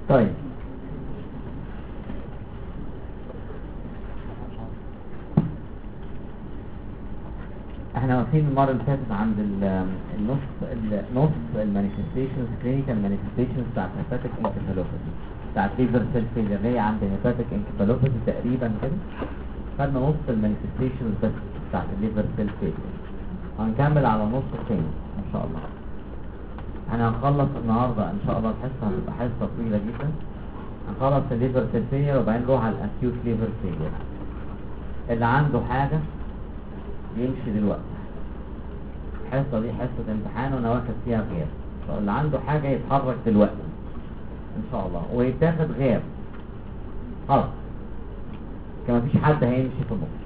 طيب احنا واقفين المره اللي فاتت عند النص المانيفستيشنز كلينيكال مانيفستيشنز بتاعت هيباتيك انكفالوباثي بتاعت ليفر سيل فيلر اللي هي عند هيباتيك انكفالوباثي تقريبا كده. خدنا نص المانيفستيشنز بس بتاعت الليفر سيل فيلر، هنكمل على النص الثاني ان شاء الله. احنا هنخلص النهارده ان شاء الله الحصه هتبقى حصه طويله جدا. هنخلص الليفر سيل فيلر وبعدين نروح على الاكيوت ليفر فيلر. اللي عنده حاجه يمشي دلوقتي، الحصه دي حصه امتحان وانا واخد فيها غياب، فاللي عنده حاجه يتحرك دلوقتي ان شاء الله ويتاخد غياب خلاص، كما فيش حد هيمشي في النص.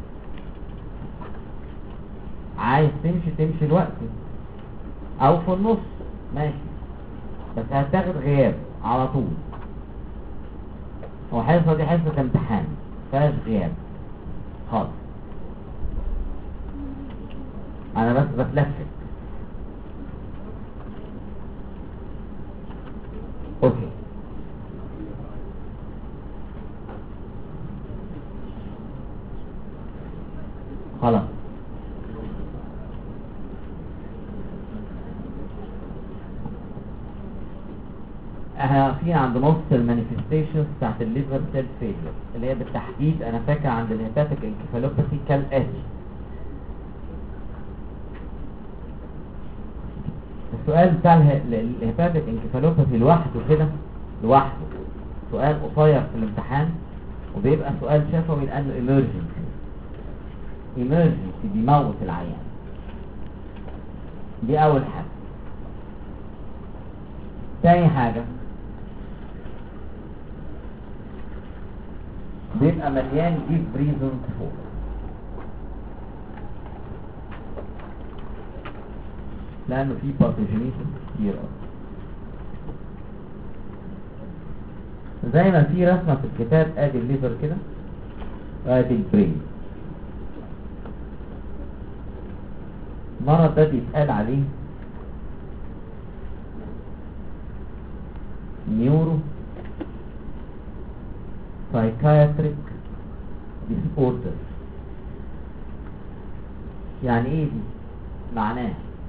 عايز تمشي دلوقتي او في النص ماشي، بس هتاخد غياب على طول. هو الحصه دي حصه امتحان مفيهاش غياب خالص، انا بس بتلفت. اوكي خلاص. احنا واقفين عند نص المانيفستيشنز بتاعت الليفر سيل فيلر اللي هي بالتحديد انا فاكر عند الهيباتيك انكفالوباثي كالاتي. السؤال بتاع الهيباتيك انكفالوباثي لوحده كده لوحده سؤال قصير في الامتحان، وبيبقى سؤال شفوي لانه ايمرجنسي بيموت العيان. دي اول حاجه. تاني حاجه بيبقى مليان ديب بريزون فوق، لانه في باثوجينيسيس كتير زي ما في رسمه في الكتاب. ادي الليفر كده وادي البرين. المرض ده بيتقال عليه نيورو سايكايتريك ديس اوردر. يعني ايه دي؟ معناه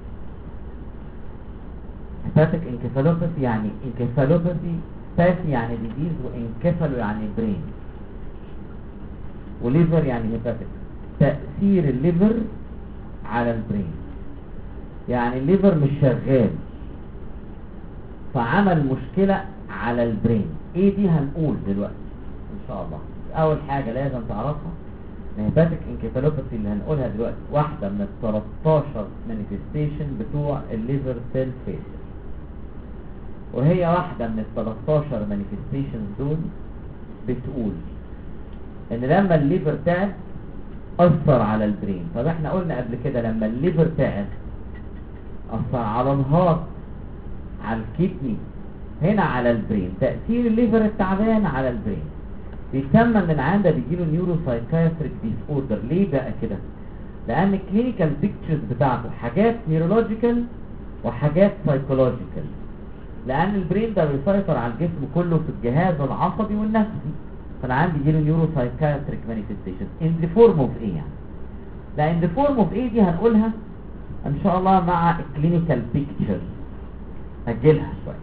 هيباتيك انكفالوباثي يعني انكفالوباثي، باثي يعني ديزيز، وانكفالو يعني برين، وليفر يعني هيباتيك. تأثير الليفر على البرين، يعني الليفر مش شغال فعمل مشكلة على البرين. ايه دي؟ هنقول دلوقتي ان شاء الله. اول حاجة لازم تعرفها الهيباتيك انكفالوباثي اللي هنقولها دلوقتي واحدة من ال 13 مانيفستيشن بتوع الليفر سيل فيلر، وهي واحدة من ال 13 مانيفستيشن دول بتقول ان لما الليفر تعب اثر على البرين. طب احنا قلنا قبل كده لما الليفر تعب اثر على الهارت، على الكدني، هنا على البرين. تأثير الليفر التعبان على البرين بيسمى ان العيان ده بيجيله نيورو سايكايتريك ديس اوردر. ليه بقى كده؟ لان الكلينيكال بيكتشرز بتاعته حاجات نيورولوجيكال وحاجات سايكولوجيكال، لان البرين ده بيسيطر على الجسم كله في الجهاز العصبي والنفسي. فالعيان بيجيله نيورو سايكايتريك مانيفستيشن ان ذا فورم اوف ايه يعني. لا ان ذا فورم اوف ايه دي هنقولها ان شاء الله مع الكلينيكال بيكتشرز، هجيلها شويه.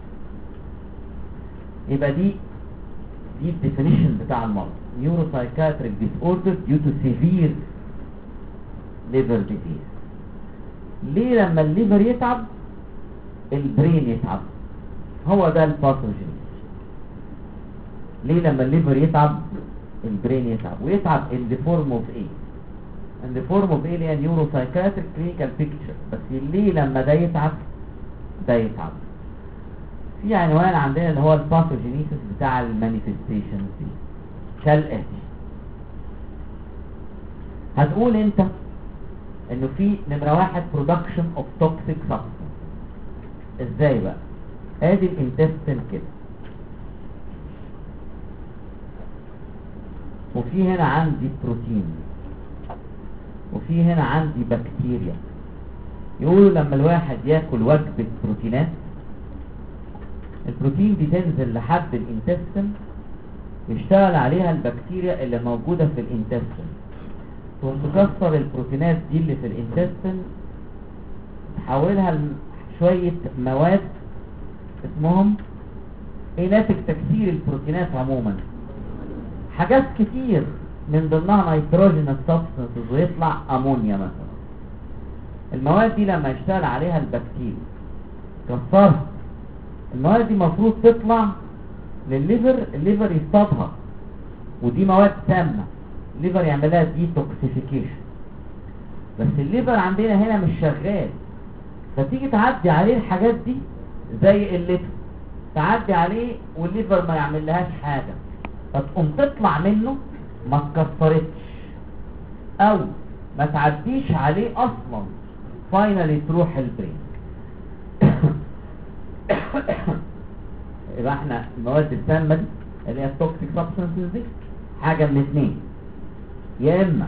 يبقى دي الديفينيشن بتاع المرض، نيورو سايكايتريك ديس اوردر ديو تو سيفير ليفر ديزيز. ليه لما الليفر يتعب البرين يتعب؟ هو ده الباثوجين. ليه لما الليفر يتعب البرين يتعب؟ ويتعب in the form of ايه؟ in the form of ايه اللي هي نيورو سايكايتريك كلينيكال بيكتشر. بس ليه لما ده يتعب ده يتعب؟ في عنوان عندنا اللي هو الباثوجينيسيس بتاع المانيفستيشنز دي كالاتي. هتقول انت انه في نمرة واحد production of toxic substance. ازاي بقى؟ ادي الانتستين كده، وفي هنا عندي بروتين، وفي هنا عندي بكتيريا. يقولوا لما الواحد ياكل وجبة بروتينات البروتين دي تنزل لحد الانتستين، يشتغل عليها البكتيريا اللي موجودة في الانتستين، وتكسر البروتينات دي اللي في الانتستين، تحولها لشوية مواد اسمهم ايه ناتج تكسير البروتينات عموما، حاجات كتير من ضمنها نيتروجينوس سبستانسز، ويطلع امونيا مثلا. المواد دي لما يشتغل عليها البكتيريا كسرها، المواد دي المفروض تطلع للليفر، الليفر يصطادها، ودي مواد سامة، الليفر يعملها ديتوكسيفيكيشن. بس الليفر عندنا هنا مش شغال، فتيجي تعدي عليه الحاجات دي زي الليفر، تعدي عليه والليفر ما يعمل لهاش حاجة، فتقوم تطلع منه ما اتكسرتش او ما تعديش عليه اصلا، فاينالي تروح البرين. يبقى احنا المواد السامة دي اللي هي التوكسيك سبستانسز دي حاجة من اتنين، يا اما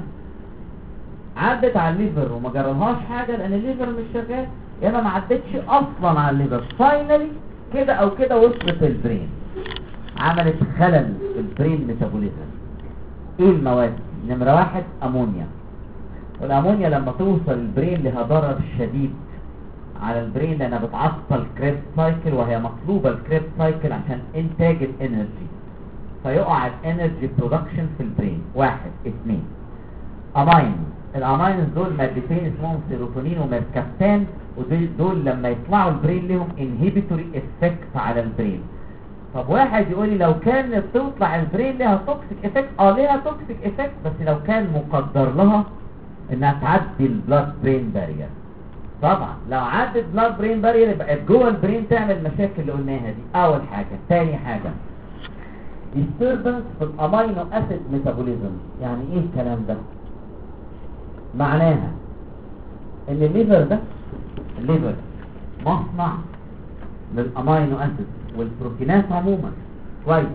عدت على الليفر وما جرالهاش حاجة لان الليفر مش شغال، يا اما ما عدتش اصلا على الليفر، فاينالي كده او كده وصلت البرين، عملت خلل في البرين ميتابوليزم. ايه المواد؟ نمرة واحد امونيا، والامونيا لما توصل البرين لها ضرر شديد على البرين لانها بتعطل كريبت سايكل، وهي مطلوبة الكريبت سايكل عشان انتاج الانرجي، فيقع الانرجي برودكشن في البرين. واحد. اتنين امين، الامينز دول مادتين اسمهم سيروتونين وميركابتان، ودول لما يطلعوا البرين لهم انهيبيتوري افكت على البرين. طب واحد يقول لي لو كانت تطلع البرين لها توكسيك افكت، ليها توكسيك افكت بس لو كان مقدر لها انها تعدي البلاد برين بارير. طبعا لو عدت بلاد برين بارير يبقى جوه البرين تعمل مشاكل اللي قلناها دي، اول حاجه. تاني حاجه disturbance في الامينو اسيد ميتابوليزم. يعني ايه الكلام ده؟ معناها ان الليفر ده، الليفر مصنع للامينو اسيد والبروتينات عموما، كويس.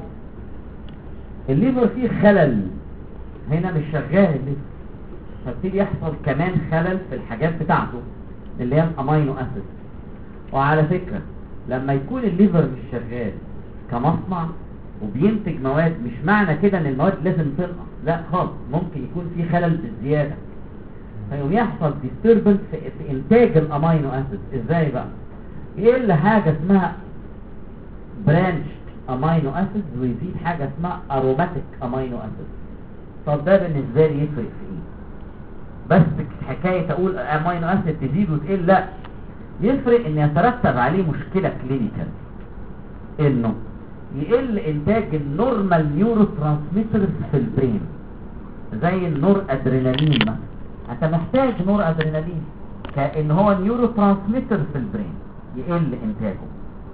الليفر فيه خلل هنا، مش شغال الليفر، فبتيجي يحصل كمان خلل في الحاجات بتاعته اللي هي الامينو اسيد. وعلى فكرة لما يكون الليفر مش شغال كمصنع وبينتج مواد، مش معنى كده ان المواد لازم تنقص، لا خالص، ممكن يكون في خلل بالزيادة، فيقوم يحصل disturbance في انتاج الامينو اسيد. ازاي بقى؟ يقل حاجة اسمها برانش امينو اسيد ويزيد حاجة اسمها اروماتيك امينو اسيد. طب ده بالنسبة لي يفرق في ايه؟ بس حكاية اقول امينو اسيد تزيد وتقل، لا، يفرق ان يترتب عليه مشكلة كلينيكال، انه يقل انتاج النورمال نيورو ترانسميترز في البرين، زي النور ادرينالين مثلا. انت محتاج نور ادرينالين كأن هو نيورو ترانسميتر في البرين، يقل انتاجه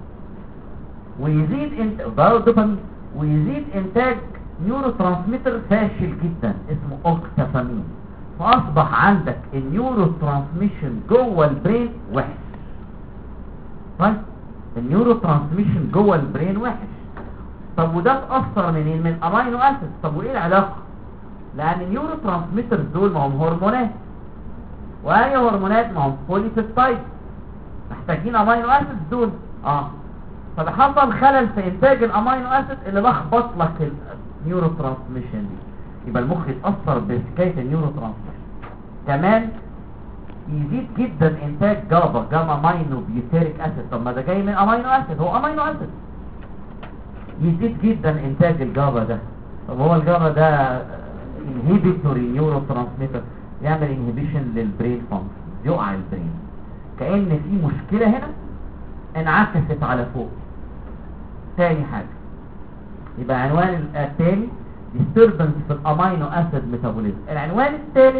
ويزيد دوبامين، ويزيد انتاج نيورو ترانسميتر فاشل جدا اسمه اوكتافامين، فاصبح عندك النيورو ترانسميشن جوه البرين وحش. طيب النيورو ترانسميشن جوه البرين وحش، طب وده اتأثر منين؟ من امينو اسيد. طب وايه العلاقة؟ لان النيورو ترانسميترز دول ما هم هرمونات، واي هرمونات ما هم بوليبيبتايد، محتاجين امينو اسيد دول. فبحصل خلل في انتاج الامينو اسيد اللي لخبط لك النيورو ترانسميشن دي، يبقى المخ يتأثر بحكاية النيورو ترانسميشن. كمان يزيد جدا انتاج جاما ماينو بيوتيريك اسيد. طب ما ده جاي من امينو اسيد، هو امينو اسيد. يزيد جدا انتاج الجابا ده. طب هو الجابا ده انهيبيتوري نيورو ترانسميتر، يعمل انهيبيشن للبرين فانكشن، يقع البرين، كأن في مشكلة هنا انعكست على فوق. تاني حاجة، يبقى عنوان التاني disturbance في الامينو اسيد ميتابوليزم. العنوان الثالث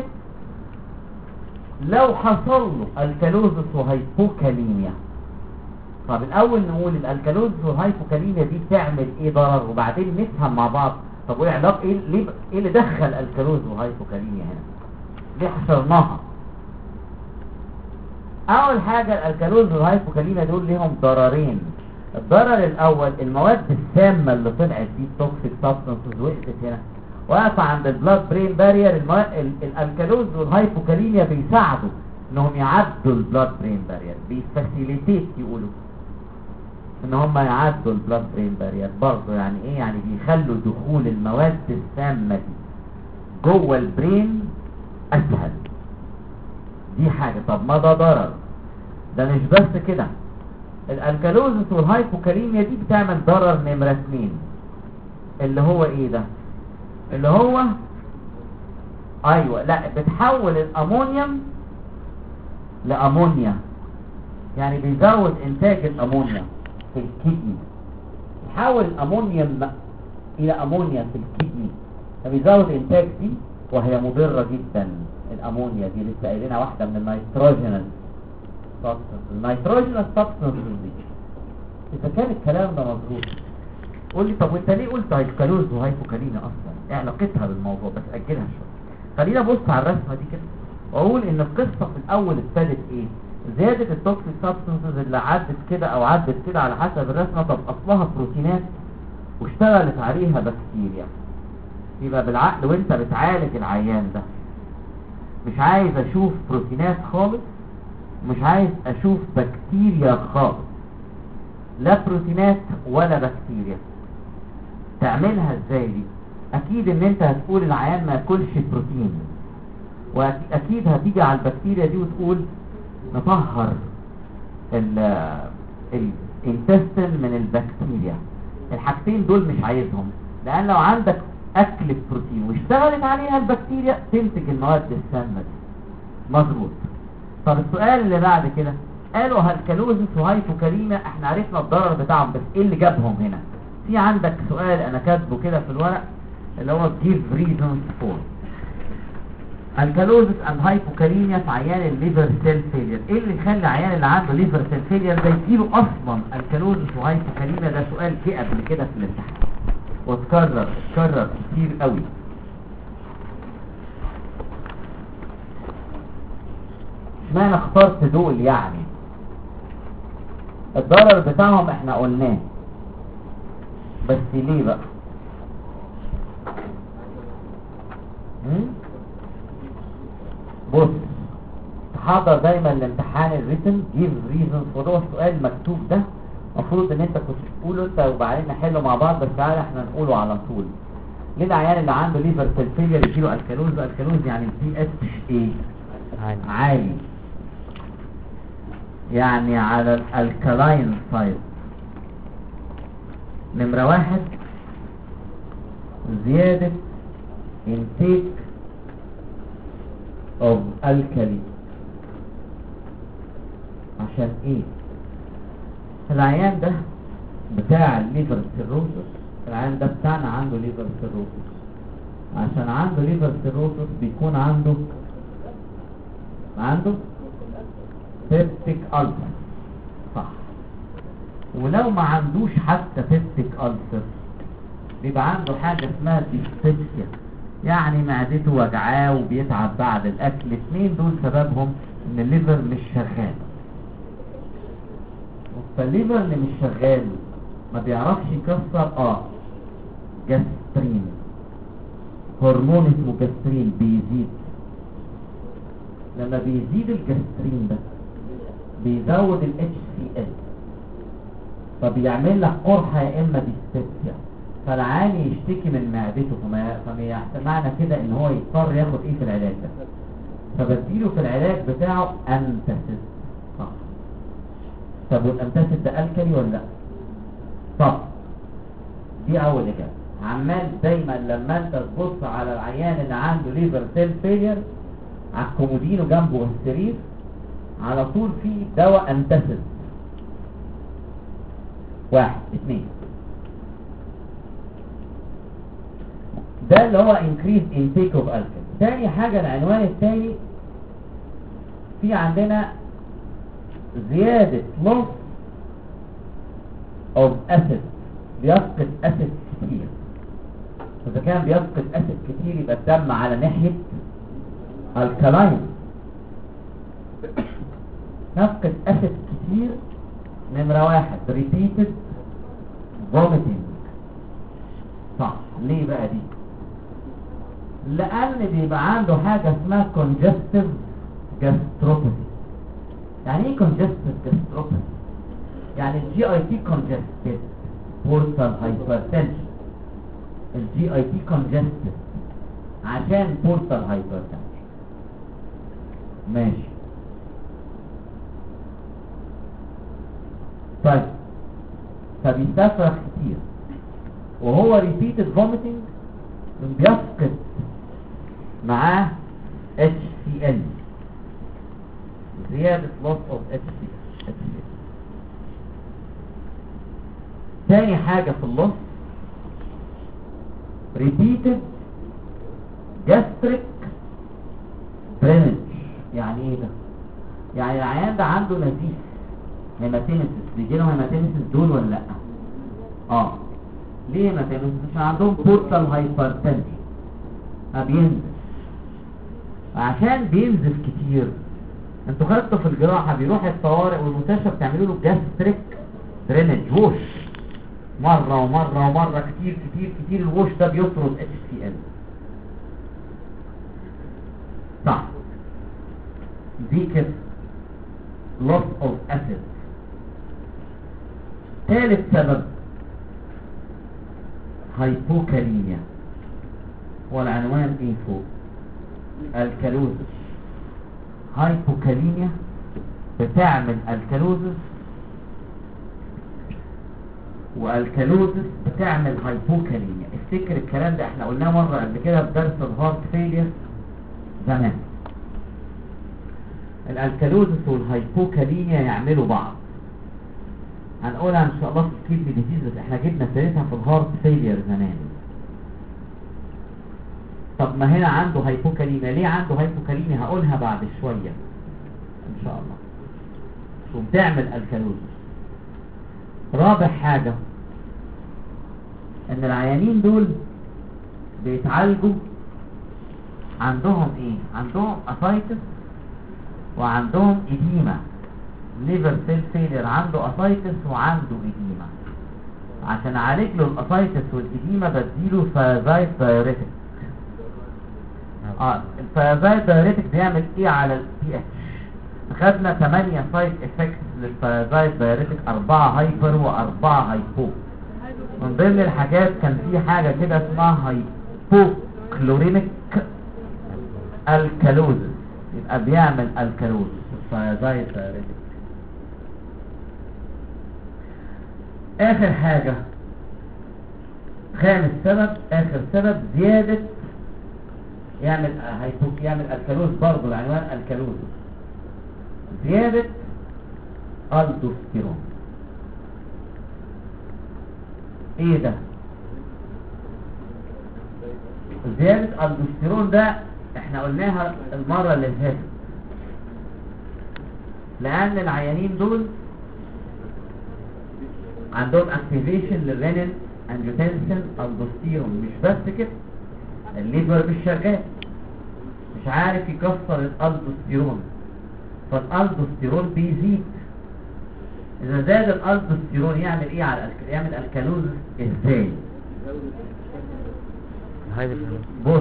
لو حصل له الكالوزس وهايبوكاليميا. طب الاول نقول الالكالوزس والهايبوكاليميا دي تعمل ايه ضرر، وبعدين نفهم مع بعض طب وايه علاقه، ايه اللي دخل الكالوز والهايبوكاليميا هنا، ليه حصرناها؟ اول حاجه الالكالوز والهايبوكاليميا دول ليهم ضررين. الضرر الاول المواد السامه اللي طلعت دي توكسيك سبستانسز وقفت هنا، واقفه عند البلاد برين بارير. الالكالوز والهايبوكاليميا بيساعدوا انهم يعدوا البلاد برين بارير، بيفاسيليتيت يقولوا. ان هم يعدوا البلاد برين بارير برضه. يعني ايه؟ يعني بيخلوا دخول المواد السامة دي جوه البرين اسهل. دي حاجة. طب ما ده ضرر. ده مش بس كده، الالكالوزس والهايبوكاليميا دي بتعمل ضرر نمرة 2 اللي هو ايه ده؟ اللي هو ايوه، لا، بتحول الامونيوم لامونيا. يعني بيزود انتاج الامونيا في الكدني، يحول الامونيوم الى امونيا في الكدني، فبيزود انتاج دي، وهي مضرة جدا. الامونيا دي لسه قايلينها واحدة من النيتروجينال سبستانس دي. اذا كان الكلام ده مظبوط قول لي، طب وانت ليه قلت هايبوكالوز وهايبوكاليميا اصلا؟ ايه علاقتها بالموضوع؟ بس اجلها شويه. خلينا نبص على الرسمه دي كده واقول ان القصه في الاول ابتدت ايه؟ زياده التوكسيك سبستانسز اللي عدت كده او عدت كده على حسب الرسمه. طب اصلها بروتينات واشتغلت عليها بكتيريا. يبقى بالعقل وانت بتعالج العيان ده مش عايز اشوف بروتينات خالص، مش عايز اشوف بكتيريا خالص، لا بروتينات ولا بكتيريا. تعملها ازاي دي؟ اكيد ان انت هتقول العيان ما ياكلش بروتين، واكيد هتيجي على البكتيريا دي وتقول نطهر الانتستين من البكتيريا. الحاجتين دول مش عايزهم، لان لو عندك اكل بروتين واشتغلت عليها البكتيريا تنتج المواد السامه دي. مظبوط. طب السؤال اللي بعد كده، قالوا هالكالوزس وهايبوكاليميا، احنا عرفنا الضرر بتاعهم، بس ايه اللي جابهم هنا؟ في عندك سؤال انا كاتبه كده في الورق اللي هو give reasons for الكالوزس and hypokalemia في عيان الليفر سيل فيلير. ايه اللي يخلي عيان اللي عنده ليفر سيل فيلير ده يجيله اصلا الكالوزس وهايبوكاليميا؟ ده سؤال جه قبل كده في الامتحان واتكرر كتير قوي. اشمعنى اخترت دول؟ يعني الضرر بتاعهم احنا قلناه، بس ليه بقى؟ بص، تحضر دايما الامتحان الريتن give reasons for. هو السؤال المكتوب ده المفروض ان انت كنت تقوله انت وبعدين نحله مع بعض، بس تعالى احنا نقوله على طول. ليه العيان اللي عنده ليفر سيل فيلير يجيله الكالوز؟ الكالوز يعني البي اتش ايه؟ عالي، يعني على الالكالاين سايد. نمرة 1 زيادة intake of alkali. عشان ايه؟ العيان ده بتاع الليفر سيروسس، العيان ده بتاعنا عنده ليفر سيروسس. عشان عنده ليفر سيروسس بيكون عنده سيبتيك ألسر، صح؟ ولو ما عندوش حتى سيبتيك ألسر بيبقى عنده حاجة اسمها ديسبيبسيا، يعني معدته وجعاه وبيتعب بعد الاكل. الاثنين دول سببهم ان الليفر مش شغال. فالليفر اللي مش شغال ما بيعرفش يكسر جاسترين، هرمون اسمه جاسترين بيزيد. لما بيزيد الجاسترين ده بيزود ال HCl، فبيعمل لك قرحة يا اما ديسبيبسيا، فالعاني يشتكي من معدته. معنى كده ان هو يضطر ياخد ايه في العلاج ده؟ فبديله في العلاج بتاعه انتاسيد، صح؟ طب والانتاسيد ده الكالي ولا لا؟ طب دي اول اجابه. عمال دايما لما انت تبص على العيان اللي عنده ليفر سيل فيلير على الكومودينو جنبه السرير على طول في دواء انتاسيد. 1 2 ده اللي هو increase intake of alcohol. تاني حاجة العنوان التاني، في عندنا زيادة loss of acid، بيفقد acid كتير. إذا كان بيفقد acid كتير يبقى الدم على ناحية alkaline. نفقد acid كتير. نمرة 1 repeated vomiting، صح؟ ليه بقى دي؟ لأن بيبقى عنده حاجة اسمها congestive gastropathy. يعني ايه congestive gastropathy؟ يعني الجي اي تي كونجستد بورتال هايبرتنشن. الجي اي تي كونجستد عشان بورتال هايبرتنشن. ماشي. طيب فبيستفرغ كتير وهو ريبيتد فوميتنج بيفقد معاه HCl، زيادة loss of HCl. تاني حاجة في اللص repeated gastric drainage. يعني ايه ده؟ يعني العيان ده عنده نزيف هيماتيمسيس، بيجيله هيماتيمسيس دول ولا لا؟ ليه هيماتيمسيس؟ عشان عندهم بورتال هايبرتنشن بينزف. عشان بينزف كتير انتوا خدتوا في الجراحة بيروح الطوارئ والمستشفى بتعملوا له جاستريك درينج ووش مرة ومرة ومرة كتير كتير كتير. الووش ده بيطرد HCl. صح، دي كده loss of acid. ثالث سبب هايبوكاليميا، والعنوان ايه فوق؟ الكالوزس. هايبوكاليميا بتعمل الكالوزس، والكالوزس بتعمل هايبوكاليميا. افتكر الكلام ده احنا قلناه مرة قبل كده في درس الهارت فيلير زمان. الالكالوزس والهايبوكاليميا يعملوا بعض، هنقولها ان شاء الله في الكيدني ديزيز، بس احنا جبنا سيرتها في الهارت فيلير زمان. طب ما هنا عنده هايبوكاليميا، ليه عنده هايبوكاليميا؟ هقولها بعد شوية ان شاء الله. وبتعمل الكالوزس. رابع حاجة ان العيانين دول بيتعالجوا عندهم ايه؟ عندهم اسايتس وعندهم اديمة. ليفر سيل فيلير عنده اسايتس وعنده اديمة. عشان اعالج له الاسايتس والاديمة بديله فازايت دايوريتك. الفازايت دايوريتك بيعمل ايه على البي اتش؟ خدنا 8 سايد افكتس للفازايت دايوريتك، 4 هايبر و4 هايبو. من ضمن الحاجات كان في حاجة كده اسمها هايبوكلورينيك الكالوزس، يبقى بيعمل الكالوزس الفازايت دايوريتك. اخر حاجة، خامس سبب، اخر سبب زيادة يعمل الكالوز برضه، العنوان الكالوز. زيادة الدوستيرون. ايه ده؟ زيادة الدوستيرون ده احنا قلناها المرة اللي فاتت، لان العيانين دول عندهم اكتيفيشن للرينين انجيوتنسين الدوستيرون. مش بس كده، الليفر مش شغال، مش عارف يكسر الالدوستيرون، فالالدوستيرون بيزيد. اذا زاد الالدوستيرون يعمل ايه على يعمل الكالوزس ازاي؟ بص،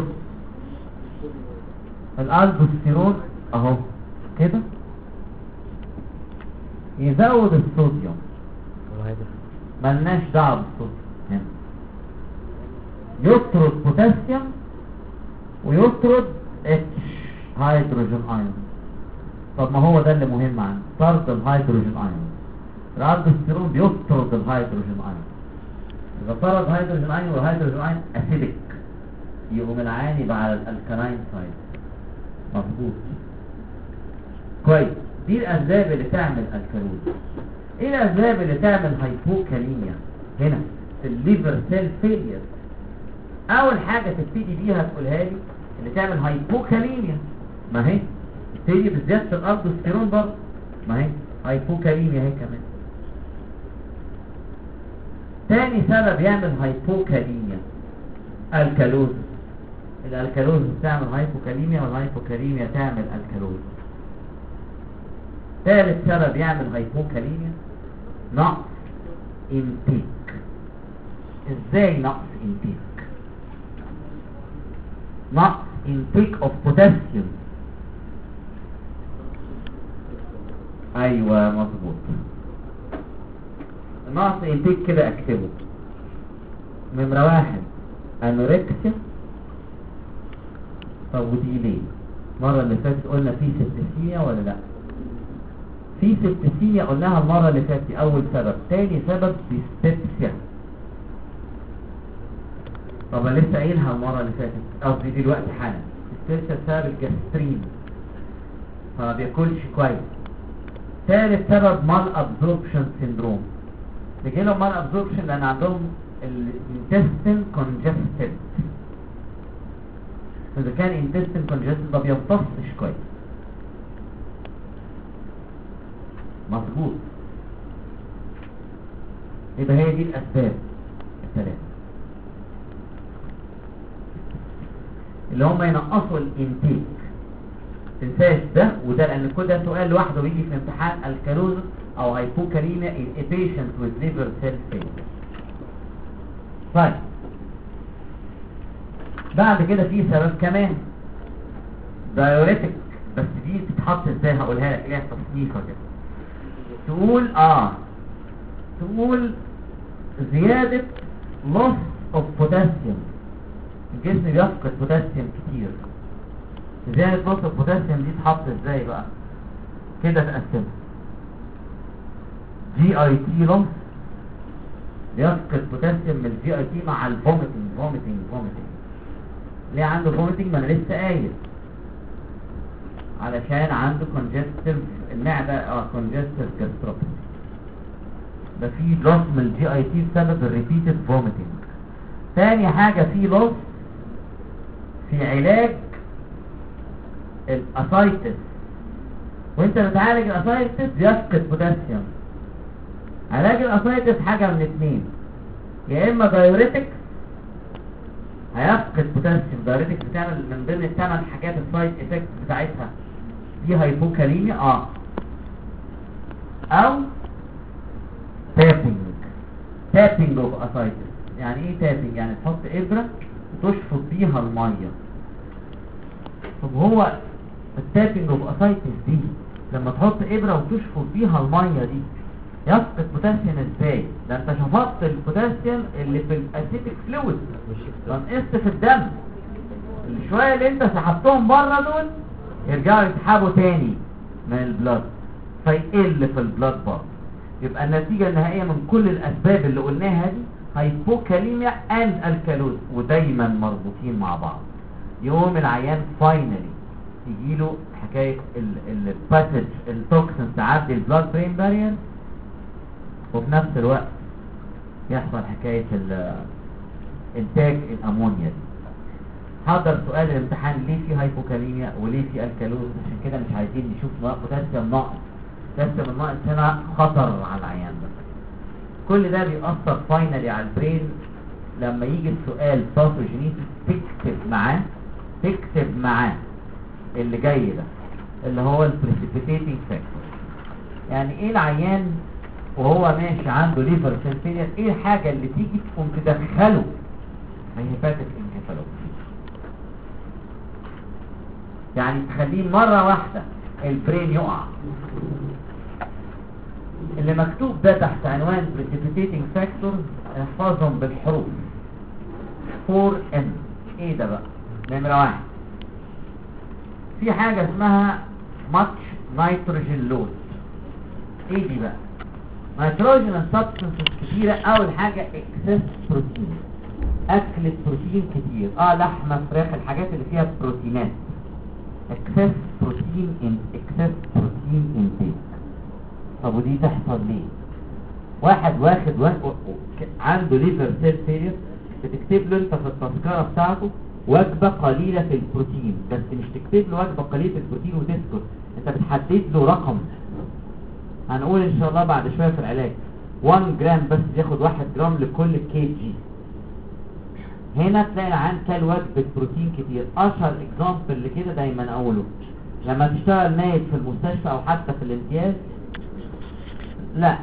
الالدوستيرون اهو كده يزود الصوديوم، ملناش دعوه بالصوديوم هنا. يطرد بوتاسيوم ويطرد هيدروجين ايون. طب ما هو ده اللي مهم عندي، طرد الهيدروجين ايون. الالدوستيرون بيطرد الهيدروجين ايون. اذا طرد هيدروجين ايون والهيدروجين ايون اسيدك، يقوم العيان يبقى على الالكالاين سايد. مظبوط، كويس. دي الاسباب اللي تعمل الكالوز. ايه الاسباب اللي تعمل هايبوكاليميا هنا في الليفر سيل فيلير؟ اول حاجة تبتدي بيها تقولها لي اللي تعمل هايبوكاليميا، ما هي تبتدي بزيادة الالدوستيرون برضه، ما هي هايبوكاليميا هي كمان. تاني سبب يعمل هايبوكاليميا الكالوز. الالكالوز بتعمل هايبوكاليميا والهايبوكاليميا تعمل الكالوز. ثالث سبب يعمل هايبوكاليميا نقص انتيك. ازاي نقص انتيك؟ نقص intake of potassium. ايوه مظبوط. نقص انتيك كده اكتبه. نمرة 1 انوركسيا. طب ودي ليه؟ المرة اللي فاتت قلنا في سبتسيميا ولا لا؟ في سبتسيميا قلناها المرة اللي فاتت، اول سبب. تاني سبب ديسبيبسيا. طب انا لسه قايلها المرة اللي فاتت، قصدي دلوقتي حالا. ديسبيبسيا بسبب الجاسترين، فما بياكلش كويس. ثالث سبب مال ابزوربشن سيندروم. بيجي لهم مال ابزوربشن لان عندهم الانتستين كونجستد. اذا كان انتستين كونجستد ما بيمتصش كويس. مظبوط. يبقى هي دي الاسباب الثلاثه اللي هم ينقصوا الانتيك. تنساش ده وده، لان كل ده سؤال لوحده بيجي في امتحان الكالوز او هايبوكاليميا in a patient with liver cell failure. طيب بعد كده في سبب كمان دايوريتك، بس دي تتحط ازاي هقولها لك، ليها تصنيفه كده. تقول زيادة loss of potassium. الجسم بيفقد بوتاسيوم كتير. زيادة loss of potassium دي تتحط ازاي بقى؟ كده تقسمها. GIT loss، بيفقد بوتاسيوم من GIT مع الفوميتنج. ليه عنده فوميتنج؟ ما انا لسه قايل علشان عنده congestive المعدة congestive gastropathy. ده في لوس من الجي اي تي بسبب الريبيتد فوميتنج. تاني حاجة في لوس في علاج الاسايتس، وانت بتعالج الاسايتس بيفقد بوتاسيوم. علاج الاسايتس حاجة من اتنين، يا اما دايوريتكس هيفقد بوتاسيوم. دايوريتكس بتعمل من ضمن الثمان حاجات السايد افكت بتاعتها دي هايبوكاليميا او تابينج اوف اسايتس. يعني ايه تابينج؟ يعني تحط ابره وتشفط بيها الميه. طب هو التابينج اوف اسايتس دي لما تحط ابره وتشفط بيها الميه دي يفقد بوتاسيوم ازاي؟ ده انت شفطت البوتاسيوم اللي في الاسيتيك فلويد، نقصت في الدم. الشويه اللي انت سحبتهم بره دول يرجعوا يسحبوا تاني من البلاد، فيقل في البلاد برضه. يبقى النتيجة النهائية من كل الأسباب اللي قلناها دي هايبوكاليميا اند الكالوز، ودايما مربوطين مع بعض. يوم العيان فاينلي يجيله حكاية الباسج التوكسين تعدي البلاد برين بارير، وفي نفس الوقت يحصل حكاية انتاج الامونيا دي. حضر سؤال الامتحان ليه في هايبوكاليميا وليه في الكالوز، عشان كده مش عايزين نشوف بوتاسيوم ناقص. بوتاسيوم الناقص هنا خطر على العيان ده. كل ده بيأثر فاينلي على البرين. لما يجي السؤال باثوجينيسيس تكتب معاه اللي جاي ده اللي هو البريسيبيتيتنج فاكتور. يعني ايه العيان وهو ماشي عنده ليفر سيل فيلير، ايه الحاجه اللي تيجي تقوم تدخله في هيباتيك انكفالوباثي، يعني تخليه مره واحده البرين يقع. اللي مكتوب ده تحت عنوان precipitating factors احفظهم بالحروف 4M. ايه ده بقى؟ نمرة 1 في حاجة اسمها much nitrogen load. ايه دي بقى؟ nitrogen substances كتيرة. اول حاجة excess protein، اكل بروتين كتير، لحمة فراخ، الحاجات اللي فيها بروتينات. excess protein intake. طب ودي تحصل ليه؟ واحد واخد عنده ليفر سيل فيلير، بتكتب له انت في التذكره بتاعته وجبه قليله في البروتين، بس مش تكتب له وجبه قليله في البروتين وتسكت، انت بتحدد له رقم. هنقول ان شاء الله بعد شويه في العلاج 1 جرام بس، ياخد 1 جرام لكل كي جي. هنا تلاقي العيان كل وجبه بروتين كتير. اشهر اكزامبل لكده دايما اقوله لما تشتغل نايب في المستشفى او حتى في الامتياز، لا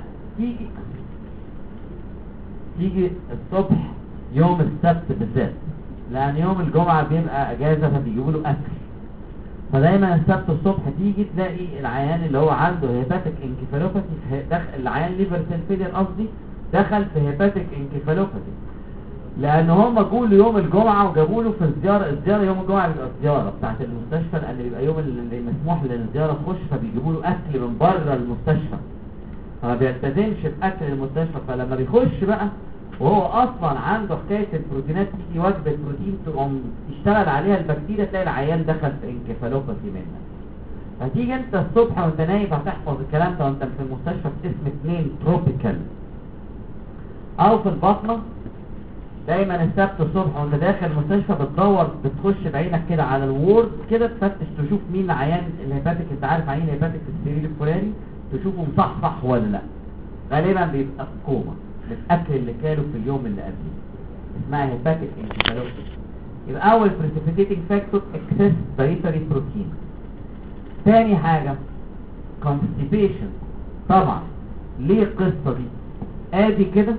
تيجي الصبح يوم السبت بالذات، لان يوم الجمعة بيبقى اجازة فبيجيبوا له اكل. فدايما السبت الصبح تيجي تلاقي العيان اللي هو عنده هيباتيك انكفالوباثي، العيان ليفر سيل فيلير قصدي، دخل في هيباتيك انكفالوباثي، لان هم جوا له يوم الجمعه وجابوا له في الزياره يوم الجمعه بيبقى الزياره بتاعه المستشفى، لان بيبقى يوم اللي مسموح للزياره تخش، فبيجيبوا له اكل من بره المستشفى، فما بيلتزمش باكل المستشفى. فلما بيخش بقى وهو اصلا عنده حكايه البروتينات، تيجي وجبه بروتين تقوم تشتغل عليها البكتيريا، تلاقي العيان دخل في انكفالوباثي منها. هتيجي انت الصبح وانت نايم هتحفظ الكلام ده وانت في المستشفى في اسم 2 تروبيكال، او في البطنه دايما السبت الصبح وانت داخل المستشفى بتدور، بتخش بعينك كده على الوورد كده تفتش تشوف مين عيان الهيباتيك، انت عارف عيان الهيباتيك في السرير الفلاني، تشوفه مصحصح ولا لا. غالبا بيبقى في كوما بالاكل اللي كاله في اليوم اللي قبله، اسمها هيباتيك انكفالوباثي. يبقى اول بريسيبيتيتنج فاكتور اكسس دايتري بروتين. تاني حاجه كونستيبيشن. طبعا ليه القصه دي؟ ادي كده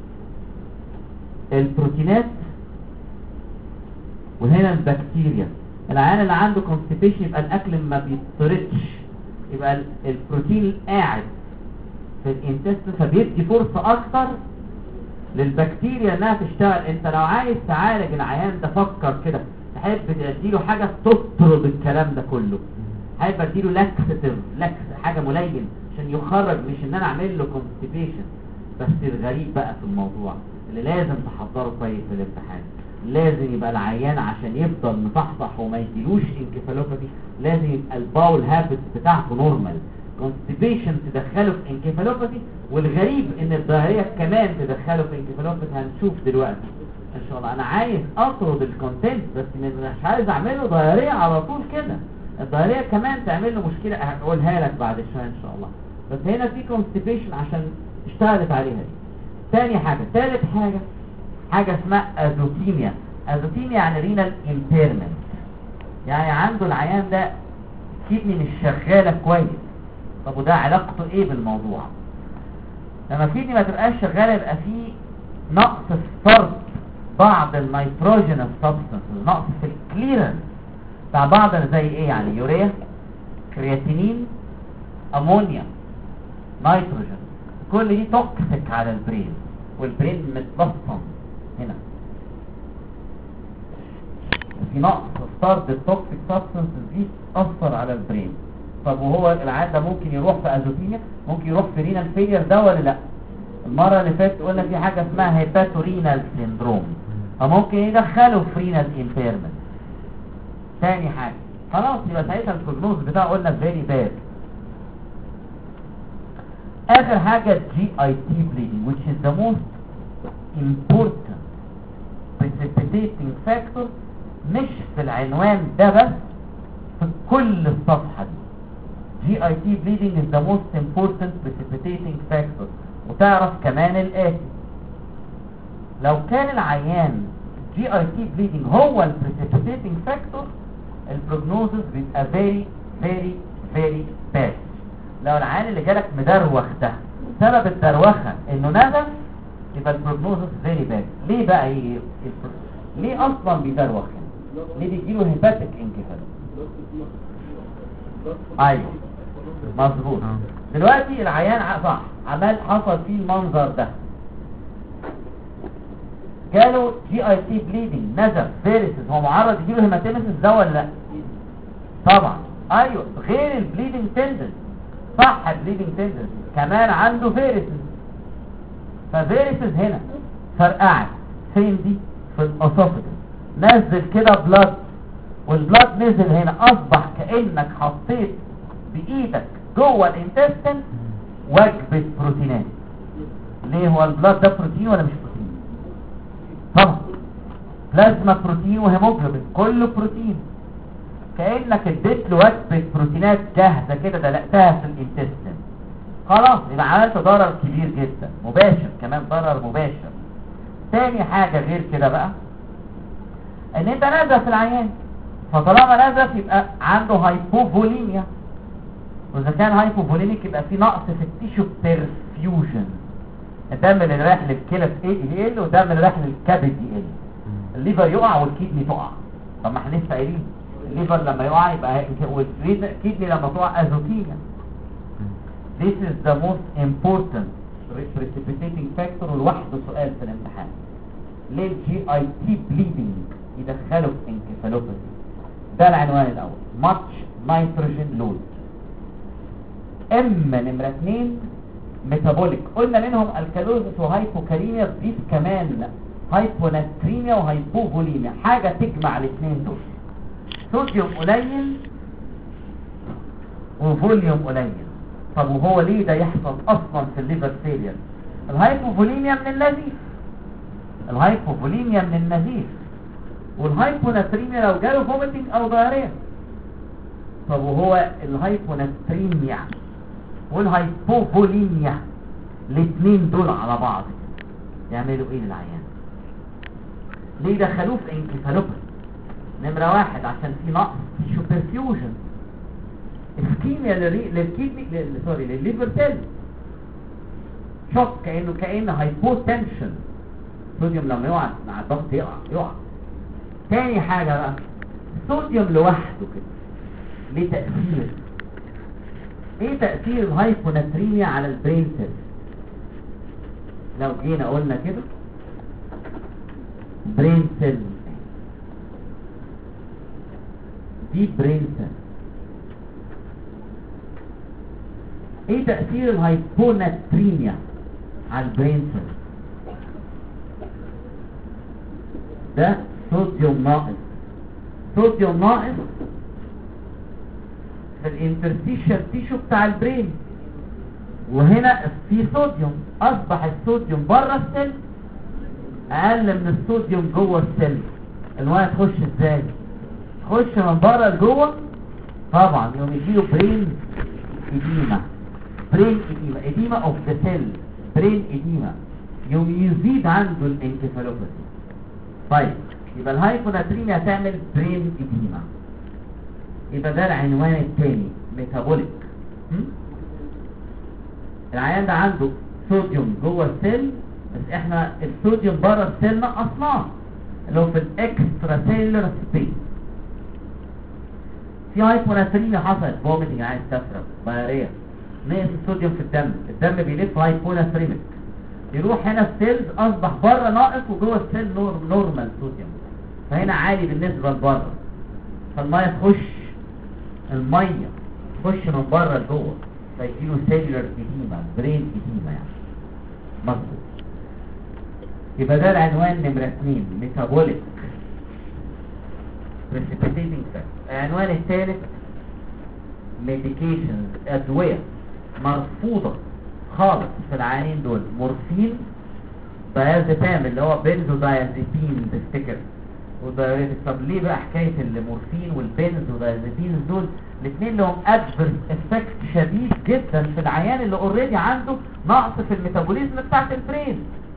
البروتينات وهنا البكتيريا. العيان اللي عنده كونستيبيشن يبقى الاكل ما بيطردش، يبقى البروتين قاعد في الانتستين، فبيدي فرصه اكتر للبكتيريا انها تشتغل. انت لو عايز تعالج العيان ده فكر كده، تحب تديله حاجه تطرد الكلام ده كله، حابب اديله لاكسيتيف، حاجه ملين عشان يخرج، مش ان انا اعمل له كونستيبيشن. بس الغريب بقى في الموضوع اللي لازم تحضره كويس في الامتحان، لازم يبقى العيان عشان يفضل مصحصح وما يجيلوش انكفالوباثي لازم يبقى الباول هابت بتاعته نورمال. كونستيبيشن تدخله في انكفالوباثي، والغريب ان الدهريه كمان تدخله في انكفالوباثي. هنشوف دلوقتي ان شاء الله. انا عايز اطرد الكونتنت بس مش عايز اعمل له دهريه على طول كده، الدهريه كمان تعمل له مشكله هقولها لك بعد شويه ان شاء الله. بس هنا في كونستيبيشن عشان اشتغلت عليها دي. تاني حاجه. تالت حاجه اسمها ازوتيميا. ازوتيميا يعني رينال امبيرمنت، يعني عنده العيان ده كدني مش شغاله كويس. طب وده علاقته ايه بالموضوع؟ لما الكدني ما تبقاش شغاله يبقى في نقص في فرط بعض النيتروجينوس سبستانسز، نقص في الكليرنس بتاع بعض زي ايه يعني؟ يوريا، كرياتينين، امونيا، نيتروجين. كل دي توكسيك على البرين، والبرين متبطن هنا في نقص فرط التوكسيك سبستانسز دي تأثر على البرين. طب وهو العيان ده ممكن يروح في ازوتيميا، ممكن يروح في رينال فيلير ده ولا لا؟ المره اللي فاتت قلنا في حاجه اسمها هيباتورينال سيندروم، فممكن يدخله في رينال امبيرمنت. تاني حاجه خلاص يبقى ساعتها البروجنوز بتاعه قلنا فيري باد. اخر حاجه GIT bleeding which is the most important precipitating factor، مش في العنوان ده بس، في كل الصفحه دي. GIT bleeding is the most important precipitating factor. وتعرف كمان الآتي: لو كان العيان GIT bleeding هو ال precipitating factor، البروجنوزس بيبقى very very very bad. لو العيان اللي جالك مدروخ ده سبب الدروخة انه نزف، يبقى البروجنوزس very bad. ليه بقى ايه؟ ليه اصلا بيدروخ؟ ليه بيجيله هيباتيك انكفالوباثي؟ ايوه مظبوط. دلوقتي العيان صح عمال حصل فيه المنظر ده، جاله GIT bleeding، نزف، فيرسز، هو معرض يجيله هيماتيمسيس ده ولا لا؟ طبعا ايوه، غير البليدنج تندنس. صح، البليدنج تندنس كمان عنده فيرسز، ففيرسز هنا فرقعت فين دي؟ في الاسوفجس، نزل كده بلاد، والبلاد نزل هنا، اصبح كأنك حطيت بايدك جوه الانتستين وجبة بروتينات. ليه؟ هو البلاد ده بروتين ولا مش بروتين؟ طبعا بلازما بروتين وهيموجلوبين كله بروتين. كأنك اديت له وجبة بروتينات جاهزة كده دلقتها في الانتستين، خلاص يبقى عملت ضرر كبير جدا، مباشر كمان، ضرر مباشر. تاني حاجة غير كده بقى، ان انت نزف العيان، فطالما نزف يبقى عنده هايبوفوليميا، واذا كان هايبوفوليميك يبقى في نقص في التيشو بيرفيوجن، الدم اللي رايح للكلى يقل والدم اللي رايح للكبد يقل، الليفر يقع والكيدني تقع. طب ما احنا لسه قايلين الليفر لما يقع يبقى، والكيدني لما تقع ازوتيميا. This is the most important بريسيبيتيتنج فاكتور لوحده سؤال في الامتحان. ليه الجي اي تي بليدنج يدخله في انكفالوباثي؟ ده العنوان الاول. ماتش نيتروجين لود. اما نمرة 2 ميتابوليك، قلنا منهم الكالوزس وهايبوكاليميا، تضيف كمان هايبوناتريميا وهايبوفوليميا، حاجة تجمع الاثنين دول. صوديوم قليل وفوليوم قليل. طب وهو ليه ده يحصل اصلا في الليفر فيلير؟ الهايبوفوليميا من النزيف، الهايبوفوليميا من النزيف، والهايبوناتريميا لو جاله فوميتنج او ضياريه. طب وهو الهايبوناتريميا والهايبوفوليميا الاثنين دول على بعض يعملوا ايه للعيان؟ ليه دخلوه في انكفالوباثي؟ نمرة 1 عشان في نقص تيشو برفيوجن، اسكيميا للكيدني للليفر سيل، شوك كأن هايبوتنشن، صوديوم لما يقع مع الضغط يقع. تاني حاجة بقى الصوديوم لوحده كده ليه تأثير. ايه تأثير الهايبوناتريميا على البرين سيل؟ لو جينا قلنا كده برين سيل دي برين سيل، ايه تأثير الهايبوناتريميا على البرين سيل؟ ده صوديوم ناقص، صوديوم ناقص في الانترستيشال تيشو بتاع البرين، وهنا في صوديوم، اصبح الصوديوم بره السيل اقل من الصوديوم جوه السيل. الميه تخش ازاي؟ تخش من بره لجوه طبعا، يوم يجيله برين اديما، برين اديما، اديما اوف ذا سيل، برين اديما، يوم يزيد عنده الانكفالوباثي. طيب يبقى الهايبوناتريميا هتعمل برين اديما. يبقى ده العنوان الثاني ميتابوليك. العيان ده عنده صوديوم جوه السيل، بس احنا الصوديوم بره السيل نقصناه اللي هو في الاكسترا سيلولر سبيس. في هايبوناتريميا حصلت، فوميتنج، عايز تفرق، ضياريه، نقص الصوديوم في الدم بيلف هايبوناتريميك، يروح هنا السيلز اصبح بره ناقص وجوه السيل نورمال صوديوم، فهنا عالي بالنسبه لبره، فالميه تخش، الميه تخش من بره لجوه، فيجيله سيلولر اديما، برين اديما يعني. مظبوط. يبقى ده العنوان نمرة 2 ميتابوليك بريسيبيتيتنج فاكتور. العنوان الثالث ميديكيشنز، ادويه مرفوضه خالص في العيانين دول، مورفين، دايازيبام اللي هو بنزودايازيبين تفتكر، ودايوريتك. طب ليه بقى حكايه المورفين والبنزودايازيبين دول؟ الاثنين لهم ادفيرس افكت شديد جدا في العيان اللي اوريدي عنده نقص في الميتابوليزم بتاعت البرين.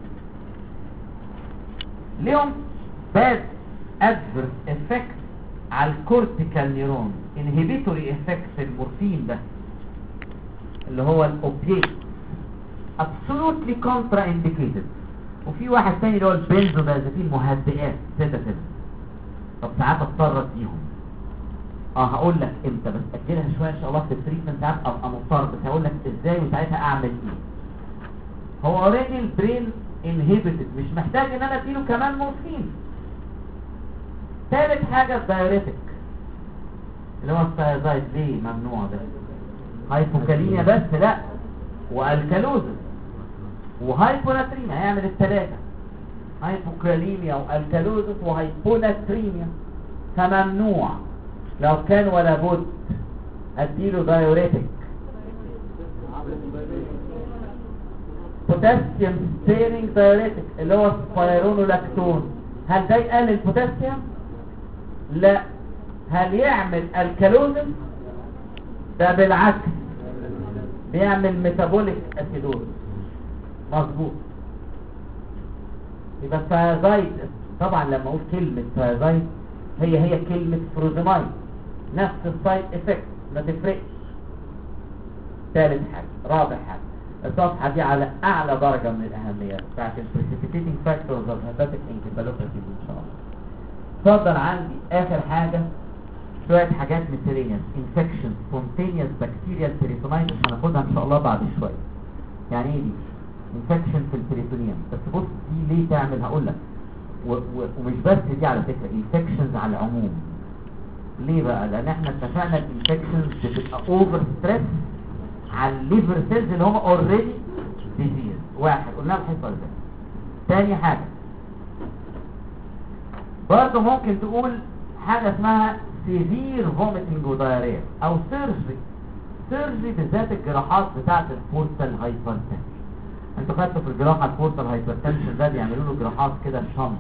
ليهم باد ادفيرس افكت على الكورتيكال نيرون، انهبيتوري افكت المورفين ده اللي هو الاوبيات، ابسولوتلي كونترا انديكيتد. وفي واحد تاني اللي هو البنزودايازيبين، مهدئات سيداتيف. طب ساعات اتطرق بيهم، هقول لك امتى، بس اجلها شويه ان شاء الله في التريتمنت، ساعات ابقى مضطر، بس هقول لك ازاي وساعتها اعمل ايه. هو اوريدي البرين انهبيتد، مش محتاج ان انا اديله كمان مورفين. ثالث حاجه الدايوريتك اللي هو الثيازايد، ليه ممنوع ده؟ هايبوكاليميا بس لا، والكالوزس وهايبوناتريميا، هيعمل الثلاثه، هايبوكاليميا والكالوزس وهايبوناتريميا، فممنوع. لو كان ولا بد اديله دايوريتك، بوتاسيوم ستيرنج دايوريتك اللي هو سبايرونولاكتون. هل ده يقلل البوتاسيوم؟ لا. هل يعمل الكالوزس؟ ده بالعكس بيعمل ميتابوليك اسيدوز. مظبوط. يبقى الثيازايد طبعا لما اقول كلمه ثيازايد هي كلمه فروزمايد، نفس السايد افكت، ما تفرقش. ثالث حاجه. رابع حاجه، الصفحه دي على اعلى درجه من الاهميه بتاعت البريسيبيتيتنج فاكتورز اوف هيباتيك انكفالوباثي ان شاء الله. اتفضل. عندي اخر حاجه شويه حاجات مثاليه، انفكشن، سبونتينيوس بكتيريال بيريتونايتس، هناخدها ان شاء الله بعد شويه. يعني ايه دي؟ انفكشن في البريتونيوم. بس بص دي ليه تعمل، هقول لك. ومش بس دي على فكره، انفكشنز على العموم. ليه بقى؟ لان احنا اتفقنا الانفكشنز بتبقى اوفر ستريس على الليفر سيلز اللي هم اوريدي ديزيز. واحد قلنا الحصه اللي فاتت. تاني حاجه برضه ممكن تقول حاجه اسمها سيفير فوميتنج ودايريا او سيرجري بالذات الجراحات بتاعه البورتال هايبرتنشن. انتوا خدتوا في الجراحه البورتال هايبرتنشن ده بيعملوا له جراحات كده شنط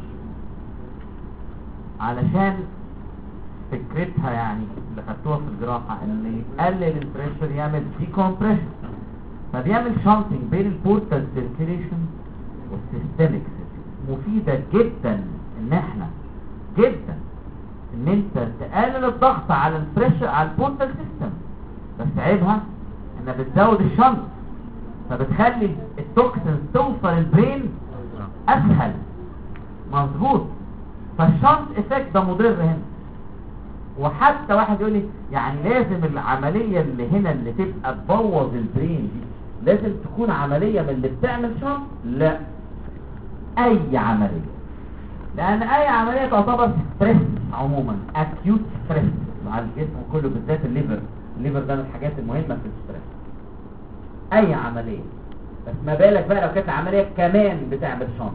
علشان فكرتها يعني اللي خدتوها في الجراحه ان يقلل البريشر يعمل ديكومبريشن، فبيعمل شنطنج بين البورتال سيركيليشن والسيستميك. مفيده جدا ان احنا جدا ان انت تقلل الضغط على البريشر على البورتال سيستم، بس عيبها انها بتزود الشنط فبتخلي التوكسين توصل البرين اسهل. مظبوط. فالشنط افكت ده مضر هنا. وحتى واحد يقول لي يعني لازم العمليه اللي هنا اللي تبقى تبوظ البرين دي لازم تكون عمليه من اللي بتعمل شنط؟ لا، اي عمليه، لان اي عمليه تعتبر ستريس عموما، اكيوت ستريس على الجسم كله بالذات الليفر ده من الحاجات المهمه في الستريس. اي عمليه، بس ما بالك بقى لو كانت عمليه كمان بتعمل شنط.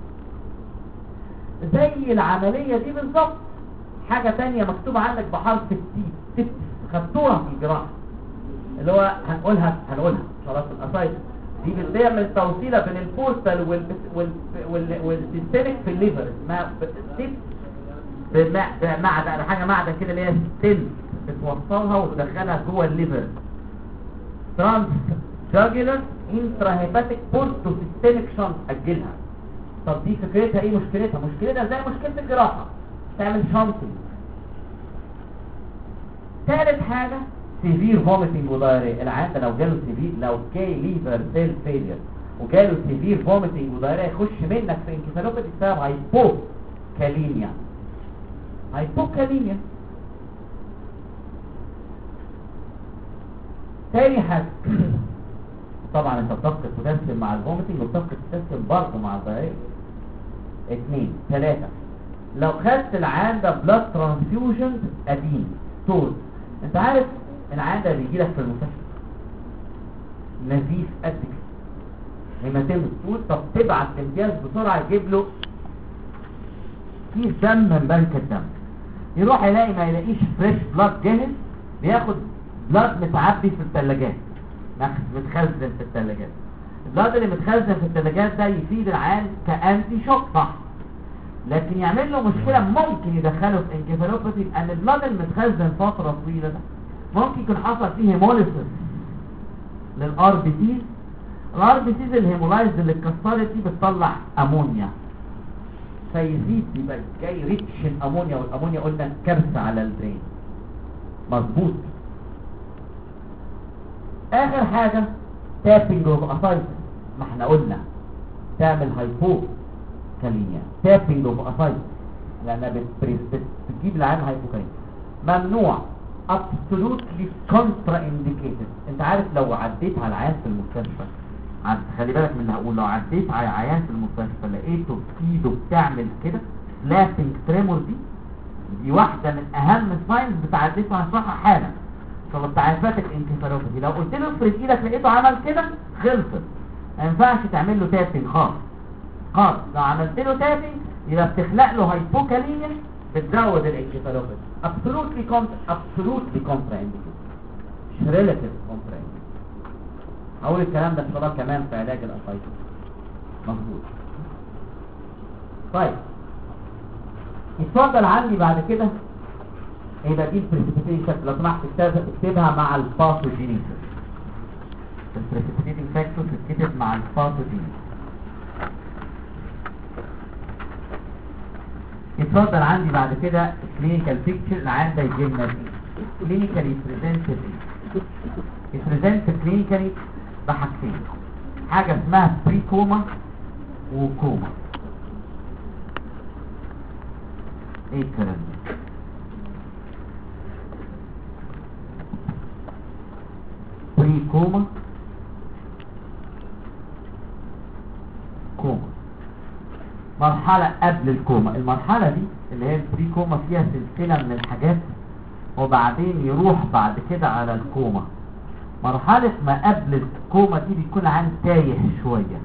زي العمليه دي بالظبط حاجه تانية مكتوبه عندك بحرف التي، خدتوها في الجراحه اللي هو هنقولها شرط الاسايد دي بتعمل توصيله بين البورتال والسيستميك في الليفر، اسمها بمعدن، حاجه معدن كده اللي هي ستين بتوصلها وتدخلها جوه الليفر. ترانس جاجولار انترا هيباتيك بورتو سيستميك شنط. اجلها. طب دي فكرتها ايه؟ مشكلتها زي مشكله الجراحه، تعمل شنطنج. ثالث حاجه سيفير فوميتنج ودايريا. العيان ده لو جاي ليفر سيل فيلير وجاله سيفير فوميتنج ودايريا يخش منك في انكفالوباثي بسبب هايبوكاليميا. تاني حاجه طبعا انت بتفقد بوتاسيوم مع الفوميتنج وبتفقد بوتاسيوم برضه مع الدايريا. 2 3 لو خدت العيان ده بلاد ترانسفيوجن قديم طول. انت عارف العيان ده بيجي لك في المستشفى نزيف قد كده هيماتيمس طول، طب تبعت امتياز بسرعه يجيب له كيس دم من بنك الدم، يروح يلاقي ما يلاقيش فريش بلاد جاهز، بياخد بلاد متعبي في الثلاجات متخزن في الثلاجات. البلاد اللي متخزن في الثلاجات ده يفيد العيان كأنتي شوك صح، لكن يعمل له مشكلة ممكن يدخله في انكفالوباثي، لأن البلاد المتخزن فترة طويلة ده ممكن يكون حصل فيه هيموليسيس للار بي سيز. الار بي سيز الهيمولايزد اللي اتكسرت دي بتطلع امونيا، فيزيد يبقى جاي ريتش الامونيا، والامونيا قلنا كارثة على البرين. مظبوط. اخر حاجة تابنج اوف اسايتس، ما احنا قلنا تعمل هايبوكاليميا. تابنج اوف اسايتس لانها بتجيب العيان هايبوكاليميا. ممنوع، absolutely contraindicated. انت عارف لو عديت على العيان في المستشفى، خلي بالك من اللي هقول، لو عديت على عيان في المستشفى لقيته ايده بتعمل كده سلابنج تريمور، دي واحدة من اهم الساينز بتعديته هنشرحها حالا. طب تعرفاتك انكفالوباثي لو قلت له افرد ايدك لقيته عمل كده خلصت، ما ينفعش تعمل له تابنج خالص. لو عملت له تابنج يبقى بتخلق له هايبوكاليميا بتزود الانكفالوباثي. absolutely contraindicated، مش relative contraindicated. اقول الكلام ده ان شاء الله كمان في علاج الاسايتس. مظبوط. طيب اتفضل عندي بعد كده يبقى دي البريسبيتيشن. لو سمحت اكتبها مع الباثوجينيسيس. البريسبيتيتنج فاكتور تتكتب مع الباثوجينيسيس. اتفضل عندي بعد كده كلينيكال بيكتشر. العيان ده يجي لنا كلينيكالي بريزنتد يبريزنت كلينيكالي بحاجتين، حاجه اسمها بري كوما وكوما. ايه الكلام ده؟ بري كوما كوما، مرحلة قبل الكوما. المرحلة دي اللي هي البري كوما فيها سلسلة من الحاجات، وبعدين يروح بعد كده على الكوما. مرحلة ما قبل الكوما دي بيكون عن تايه شوية،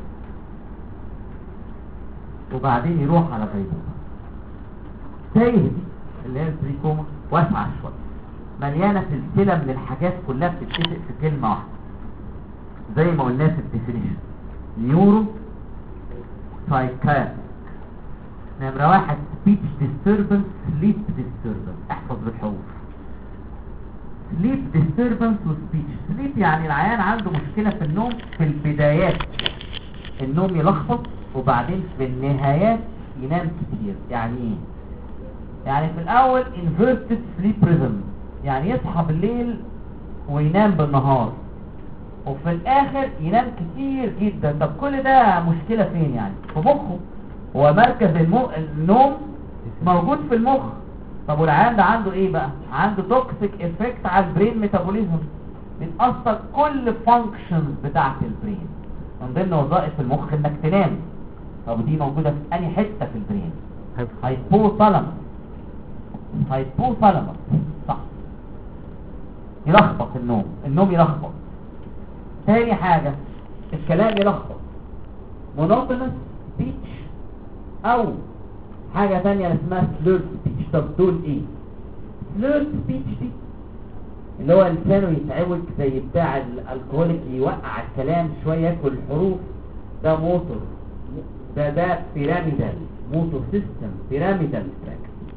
وبعدين يروح على غيبوبة. تايه دي اللي هي البري كوما واسعة شوية، مليانة سلسلة من الحاجات كلها بتتفق في كلمة واحدة زي ما قلنا في الديفينيشن: نيورو سايكاتريك. نمرة 1 speech disturbance sleep disturbance. احفظ بالحروف: sleep disturbance و speech. sleep يعني العيان عنده مشكلة في النوم في البدايات، النوم يلخبط، وبعدين في النهايات ينام كتير. يعني ايه؟ يعني في الاول inverted sleep rhythm، يعني يصحى بالليل وينام بالنهار، وفي الاخر ينام كتير جدا. طب كل ده مشكلة فين؟ يعني في مخه. هو مركز النوم موجود في المخ. طب والعيان ده عنده ايه بقى؟ عنده توكسيك افكت على البرين ميتابوليزم، بتأثر كل فانكشنز بتاعت البرين. من ضمن وظائف المخ انك تنام. طب دي موجودة في انهي حتة في البرين؟ هايبوثالاموس. هايبوثالاموس صح. يلخبط النوم يلخبط. تاني حاجة الكلام يلخبط، مونوتونس سبيتش او حاجة تانية اسمها سليرد سبيتش. طب دول ايه؟ سليرد سبيتش دي اللي هو لسانه يتعوج زي بتاع الالكهوليك، يوقع الكلام شوية، ياكل الحروف. ده موتور، ده بيراميدال موتور سيستم، بيراميدال تراك.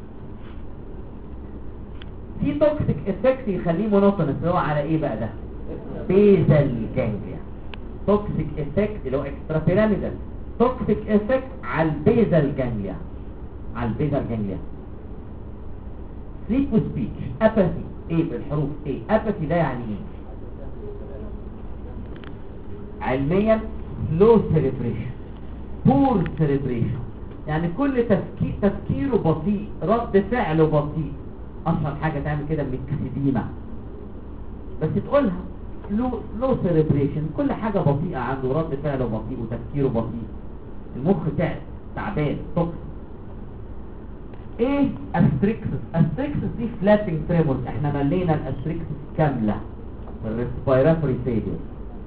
في توكسيك افكت يخليه مونوتونس، اللي هو على ايه بقى ده؟ بيزل جانجليا. توكسيك افكت اللي هو اكسترا بيراميدال، توكسيك افكت على البيزل جانجليا، على البيزل جانجليا. سليب وسبيتش. اباثي ايه بالحروف؟ ايه اباثي ده؟ يعني ايه علميا؟ لو سيريبريشن، بور سيريبريشن، يعني كل تفكيره بطيء، رد فعله بطيء. اشهر حاجه تعمل كده ميكسيديما، بس تقولها لو سيريبريشن، كل حاجه بطيئه عنده، رد فعله بطيء وتفكيره بطيء، المخ تعبان توكس. ايه استريكسس؟ استريكسس دي فلاتنج تريمورز. احنا ملينا الاستريكسس كامله في الريسبيراتوري فيلير.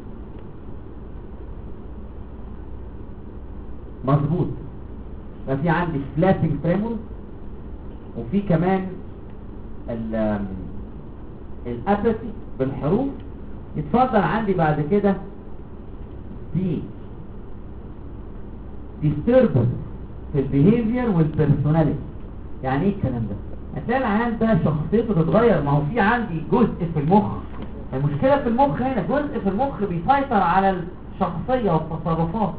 مظبوط. ففي عندي فلاتنج تريمورز، وفي كمان الاباثي بالحروف. يتفضل عندي بعد كده دي disturbance في البيهيفير والبيرسوناليتي. يعني ايه الكلام ده؟ هتلاقي العيان ده شخصيته تتغير. ما هو في عندي جزء في المخ، المشكلة في المخ هنا، جزء في المخ بيسيطر على الشخصية والتصرفات.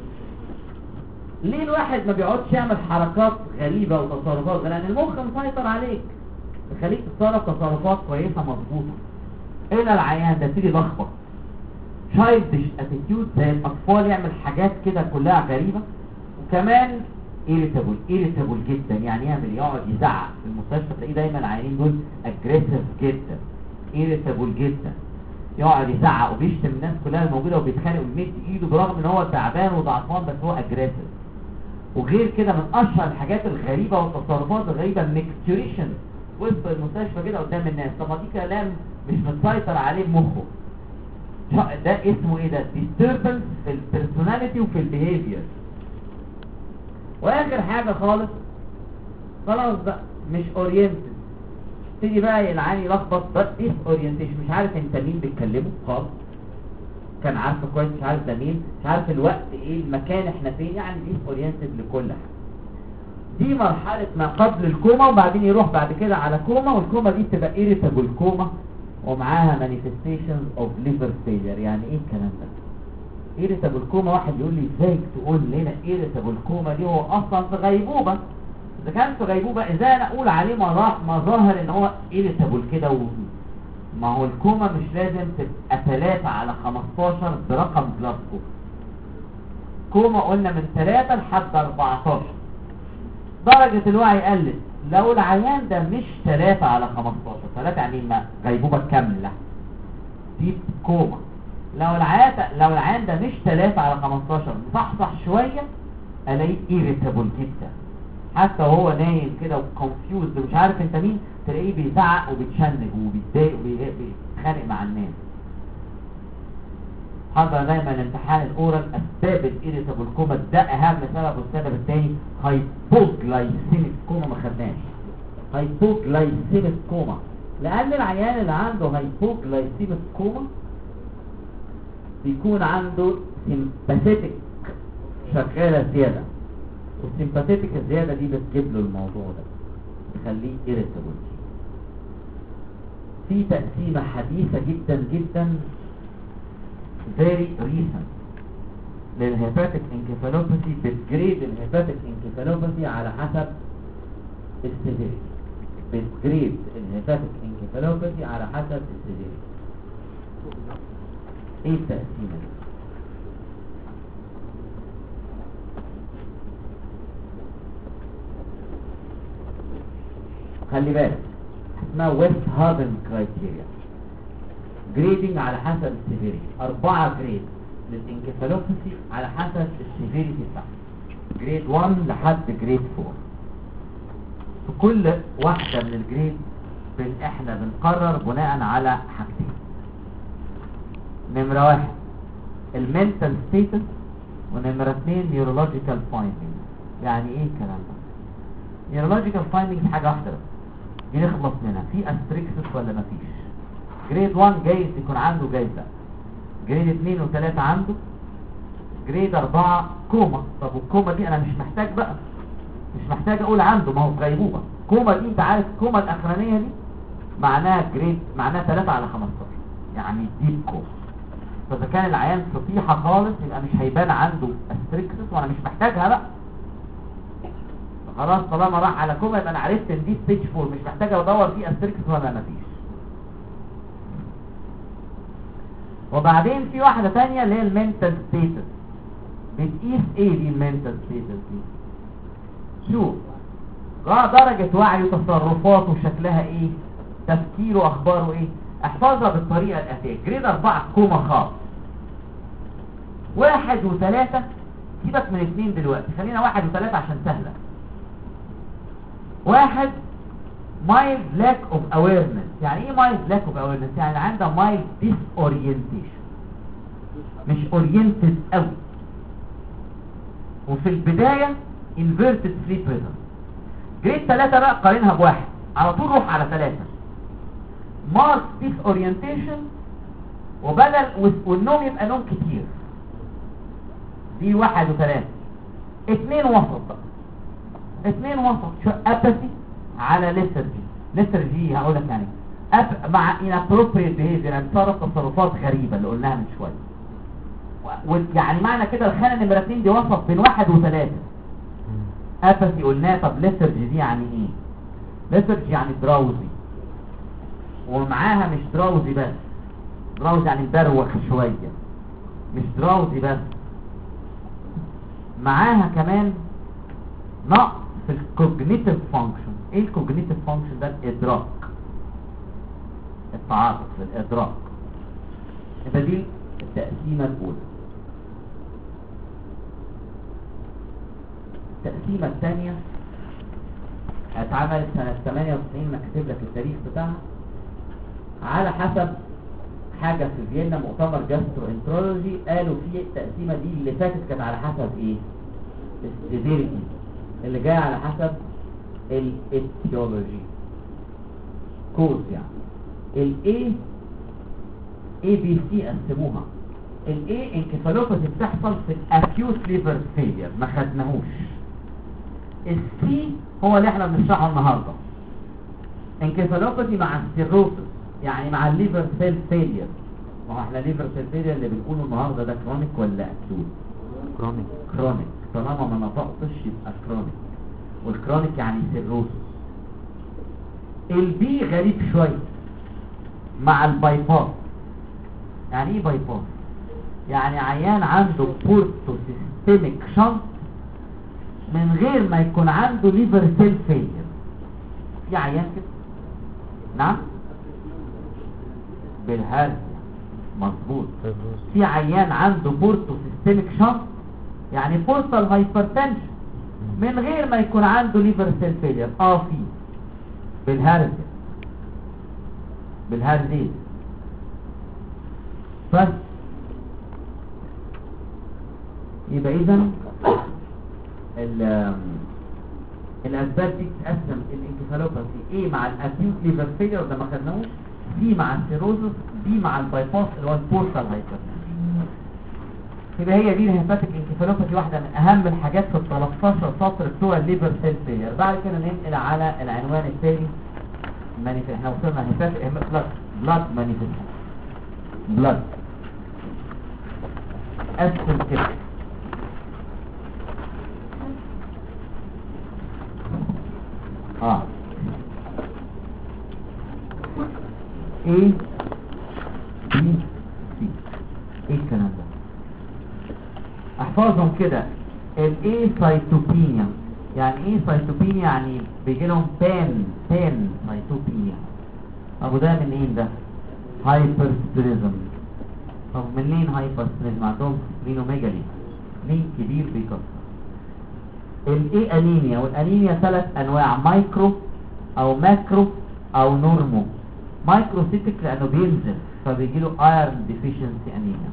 ليه الواحد ما بيقعدش يعمل حركات غريبة وتصرفات؟ لأن المخ مسيطر عليك، يخليك تتصرف تصرفات كويسة مظبوطة. إلى العيان ده تيجي لخبط، childish attitude زي الأطفال، يعمل حاجات كده كلها غريبة. وكمان irritable جدا، يعني يعمل يقعد يزعق في المستشفى. تلاقيه دايما العيانين دول aggressive جدا، irritable جدا، يقعد يزعق وبيشتم الناس كلها الموجودة وبيتخانق ويمد ايده برغم ان هو تعبان وضعفان، بس هو aggressive. وغير كده من اشهر الحاجات الغريبة والتصرفات الغريبة الميكتوريشن وسط المستشفى كده قدام الناس. طب دي كلام مش متسيطر عليه بمخه. ده اسمه ايه ده؟ disturbance في البيرسوناليتي وفي البيهيفير. واخر حاجة خالص بقى مش اورينتد. تيجي بقى العيان يلخبط، بس ايه اورينتيشن؟ مش عارف انت مين بتكلمه خالص، كان عارفه كويس، مش عارف ده مين، مش عارف الوقت ايه، المكان احنا فين، يعني دي اورينتد لكل حاجه. دي مرحله ما قبل الكوما، وبعدين يروح بعد كده على كوما، والكوما دي تبقى irritable كوما ومعاها manifestations of liver failure. يعني ايه الكلام ده؟ irritable كوما، واحد يقول لي ازاي تقول لنا irritable كوما دي هو اصلا في غيبوبه؟ اذا كان في غيبوبه ازاي انا اقول عليه مظاهر ان هو irritable كده؟ ما هو الكوما مش لازم تبقى 3 على 15 برقم جلاسكو. كوما قلنا من 3 لحد 14 درجة الوعي قلت. لو العيان ده مش 3 على 15، 3 يعني ما غيبوبة كاملة، دي كوما. لو العيان ده مش 3 على 15 مصحصح شويه الاقيه irritable جدا، حتى وهو نايم كده وكونفيوزد ومش عارف انت مين، تلاقيه بيزعق وبيتشنج وبيتضايق وبيتخانق مع الناس. حضر دايما امتحان الاورال اسباب الاريتابل كوما، ده اهم سبب. والسبب الثاني هايبوجلايسيميك كوما، ما خدناش هايبوجلايسيميك كوما، لان العيان اللي عنده هايبوجلايسيميك كوما بيكون عنده سيمباثيتك شغاله زياده، والسيمباثيتك الزياده دي بتجيب له الموضوع ده، تخليه irritable. في تقسيمه حديثه جدا جدا very recent للهيباتيك انكفالوباثي، بتجريد الهيباتيك انكفالوباثي على حسب السيفيريتي، بتجريد الهيباتيك انكفالوباثي على حسب السيفيريتي. ايه التقسيمه دي؟ خلي بالك اسمها ويست هاربن كرايتيريا، جريدنج على حسب السيفيريتي. 4 جريد للانكفالوباثي على حسب السيفيريتي بتاعته، جريد 1 لحد جريد 4. في كل واحدة من الجريد احنا بنقرر بناء على حاجتين. نمرة 1 المنتال ستيتس، ونمرة 2 نيورولوجيكال فايندينج. يعني ايه الكلام ده؟ نيورولوجيكال فايندينج حاجة واحدة بس دي نخلص منها، في استريكسس ولا مفيش. جريد 1 جايز يكون عنده، جايز لا. جريد 2 و3 عنده. جريد 4 كوما. طب والكوما دي انا مش محتاج بقى، مش محتاج اقول عنده، ما هو في غيبوبة. كوما دي انت عارف كوما الاخرانية دي معناها جريد، معناها 3 على 15، يعني ديب كوما. فاذا كان العيان سطيحة خالص يبقى مش هيبان عنده استريكسس وانا مش محتاجها بقى، خلاص طالما راح على كوما يبقى انا عرفت ان دي ستيج 4، مش محتاج ادور فيه استريكسس ولا مفيش. وبعدين في واحدة تانية اللي هي المنتال ستيتس. بتقيس ايه دي المنتال ستيتس دي؟ شوف درجة وعيه وتصرفاته وشكلها ايه، تفكيره اخباره ايه. احفظها بالطريقة الاتية. جريد 4 كوما خالص. 1 و3 سيبك من 2 دلوقتي، خلينا 1 و3 عشان سهلة. 1 mild lack of awareness. يعني ايه mild lack of awareness؟ يعني عنده mild disorientation، مش oriented قوي. وفي البداية inverted sleep rhythm. جريد 3 بقى قارنها ب1 على طول، روح على 3 marked disorientation، وبدل والنوم يبقى نوم كتير. دي 1 و3. 2 وسط بقى، 2 وسط شو apathy على lethargy هقولك يعني مع inappropriate behavior، يعني تصرفات غريبة اللي قلناها من شوية. يعني معنى كده الخانة نمرة 2 دي وسط بين 1 و3. apathy قلناها. طب lethargy دي يعني ايه؟ lethargy يعني drowsy، ومعاها مش drowsy بس، drowsy يعني مدروخ شوية، مش drowsy بس، معاها كمان نقص في الكوجنيتيف فانكشن. ايه الكوجنيتيف فانكشن ده؟ الادراك، التعاطف في الادراك. يبقى دي التقسيمه الاولى. التقسيمه الثانيه اتعملت سنه 98، مكتب لك التاريخ بتاعها، على حسب حاجه في فيينا، مؤتمر جاستروانترولوجي، قالوا فيه التقسيمه دي اللي فاتت كانت على حسب ايه؟ السيفيريتي، اللي جاي على حسب الاتيولوجي كوز. يعني الاي ABC قسموها. الاي انكفالوباثي بتحصل في الاكيوت ليفر فيلير، ما خدناهوش. السي هو اللي احنا بنشرحه النهارده، انكفالوباثي مع السيروسس، يعني مع الليفر سيل فيلير. ما هو احنا ليفر سيل فيلير اللي بنقوله النهارده ده كرونيك ولا اكيوت؟ كرونيك. طالما ما نطقتش يبقى كرونيك، والكرونيك يعني سيروسس. البي غريب شويه مع البايباس. يعني ايه بايباس؟ يعني عيان عنده بورتو سيستميك شنط من غير ما يكون عنده ليفر سيل فيلير. في عيان كده، نعم، بالهرس مظبوط. في عيان عنده بورتو سيستميك شنط، يعني بورتال هايبرتنشن من غير ما يكون عنده ليفر سيل فيلير. في بالهرزيز بس. يبقى اذا الاسباب دي تقسم الانكفالوباثي ايه مع الاكيوت ليفر فيلير ده ما خدناهوش، دي مع السيروزس، دي مع البايباس اللي هو البورتال هايبرتنشن. يبقى هي دي الهيباتيك انكفالوباثي، واحده من اهم الحاجات في ال 13 سطر بتوع الليفر سيل فيلير. بعد كده ننقل على العنوان الثاني، احنا وصلنا هيباتيك بلاد مانيفستيشن. بلاد اسفل كده ايه بي سي. ايه الكلام ده؟ احفظهم كده. الايه سايتوبينيا، يعني ايه سايتوبينيا؟ يعني بيجي لهم بان سايتوبينيا. ابو ده من ايه ده؟ هايبرستريزم. طب منين هايبرستريزم؟ عندهم سبلينوميجالي، مين كبير بيكسر. الايه انيميا، والانيميا 3 انواع، مايكرو او ماكرو او نورمو. مايكروسيتك لانه بينزل فبيجي له ايرون ديفيشنسي انيميا.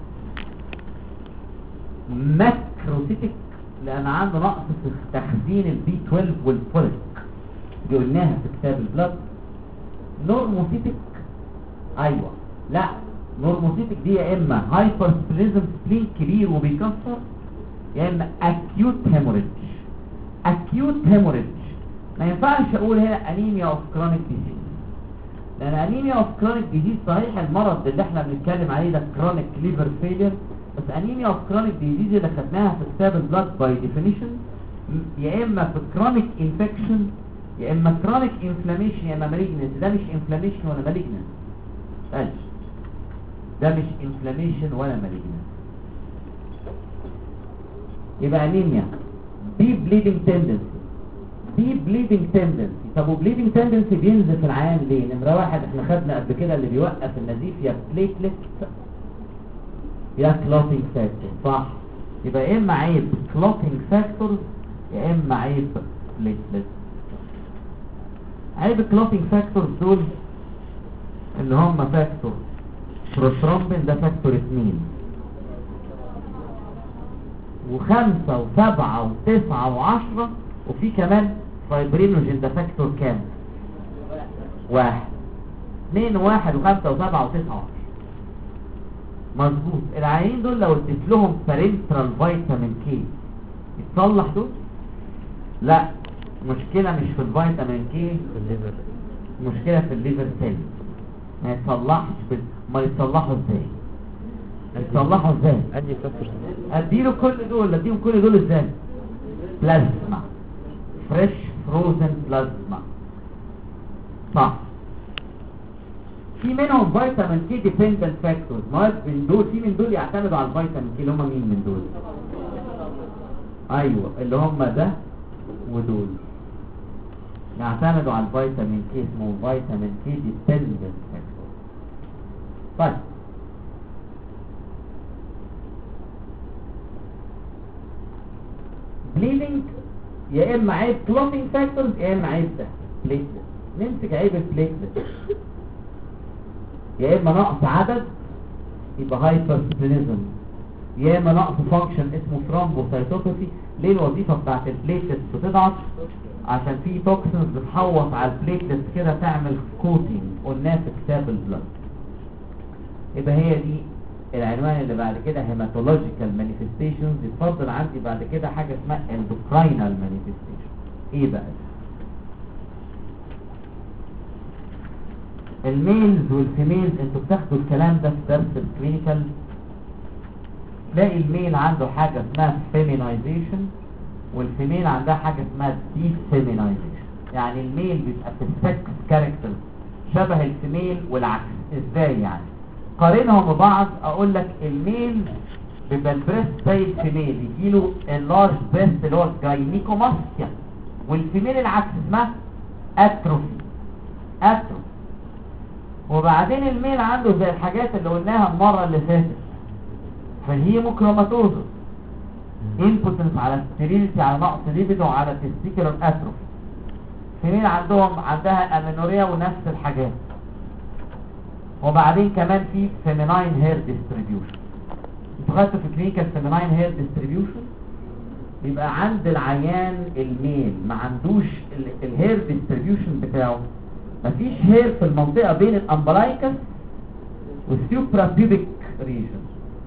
ماكروسيتك لان عنده نقص في تخزين البي 12 والفوليك، دي قلناها في كتاب البلاد. نورموسيتك ايوه، لا نورموسيتك دي يا اما هايبرسبليزم سبلين كبير وبيكسر، يا اما اكيوت هيموريدج. اكيوت هيموريدج ما ينفعش اقول هنا انيميا اوف كرونيك ديزيز، لان انيميا اوف كرونيك ديزيز صحيح المرض اللي احنا بنتكلم عليه ده كرونيك ليفر فيلير، بس انيميا اوف كرونيك ديزيز اللي خدناها في كتاب البلاد باي ديفينيشن يا اما في كرونيك انفكشن يا اما كرونيك انفلاميشن يا اما مالجنس. ده مش انفلاميشن ولا مالجنس، ده مش انفلاميشن ولا مالجنس. يبقى انيميا دي بليدنج تندنسي. طب وبليدنج تندنسي بينزل في العيان ليه؟ نمره واحد احنا خدنا قبل كده اللي بيوقف النزيف يا بليتلت يا كلوتينج فاكتور، صح؟ يبقى يا اما عيب كلوتينج فاكتور يا اما عيب بليتلت. عيب كلوتينج فاكتورز دول اللي هم فاكتور بروترومبين، ده فاكتور 2 و5 و7 و9 و10، وفي كمان فايبرينوجين ده فاكتور كام؟ 1 2 و1 و5 و7 و9 و10. مظبوط. العيانين دول لو اديت لهم بارنترال فيتامين كي يتصلح دول؟ لا، مشكلة مش في الفيتامين كي، في الليفر، مشكلة في الليفر سيل. ما يتصلحش ما يتصلحوا ازاي؟ يتصلحوا ازاي؟ اديله اديهم كل دول ازاي؟ بلازما، فريش فروزن بلازما، صح. في منهم فيتامين كي ديبندنت فاكتورز، مواد من دول، في من دول يعتمدوا على الفيتامين كي اللي هم مين من دول؟ ايوه اللي هم ده ودول يعتمدوا على الفيتامين كي، اسمه فيتامين كي ديبندنت فاكتور. طيب بليدنج يا اما عيب كلوتينج فاكتورز يا اما عيب ده بليتلت. نمسك عيب البليتلت، يا اما نقص عدد يبقى هايبرسبليزم، يا اما نقص فانكشن اسمه ثرومبوسايتوباثي. ليه الوظيفه بتاعت البليتلت بتضعف؟ عشان في توكسينز بتحوط على البليتلت كده تعمل كوتينج، قلناه في كتاب البلاد. يبقى هي دي العنوان اللي بعد كده هيماتولوجيكال مانيفستيشنز. يتفضل عندي بعد كده حاجه اسمها اندوكراينال مانيفستيشن. ايه بقى؟ الميلز والفيميلز، انتوا بتاخدوا الكلام ده في درس الكلينيكال. تلاقي الميل عنده حاجه اسمها فيمينايزيشن والفيميل عندها حاجه اسمها ديفيمينايزيشن. يعني الميل بيبقى في السكس كاركتر شبه الفيميل والعكس. ازاي يعني؟ قارنهم ببعض. اقول لك الميل بيبقى البريست زي الفيميل، يجيله اللارج بريست اللي هو الجاينيكوماستيا، والفيميل العكس اسمها اتروفي. وبعدين الميل عنده زي الحاجات اللي قلناها المرة اللي فاتت في الهيموكروماتوزس، امبوتنس على ستيريلتي على نقص ليبيدو على تستيكولار اتروفي. فيميل عندها امينوريا ونفس الحاجات. وبعدين كمان في فيميناين هير ديستريبيوشن. انتوا خدتوا في كلينيكال فيميناين هير ديستريبيوشن؟ يبقى عند العيان الميل ما عندوش الهير ديستريبيوشن بتاعه، مفيش هير في المنطقة بين الامبلايكس والسوبرا بيبك ريجن.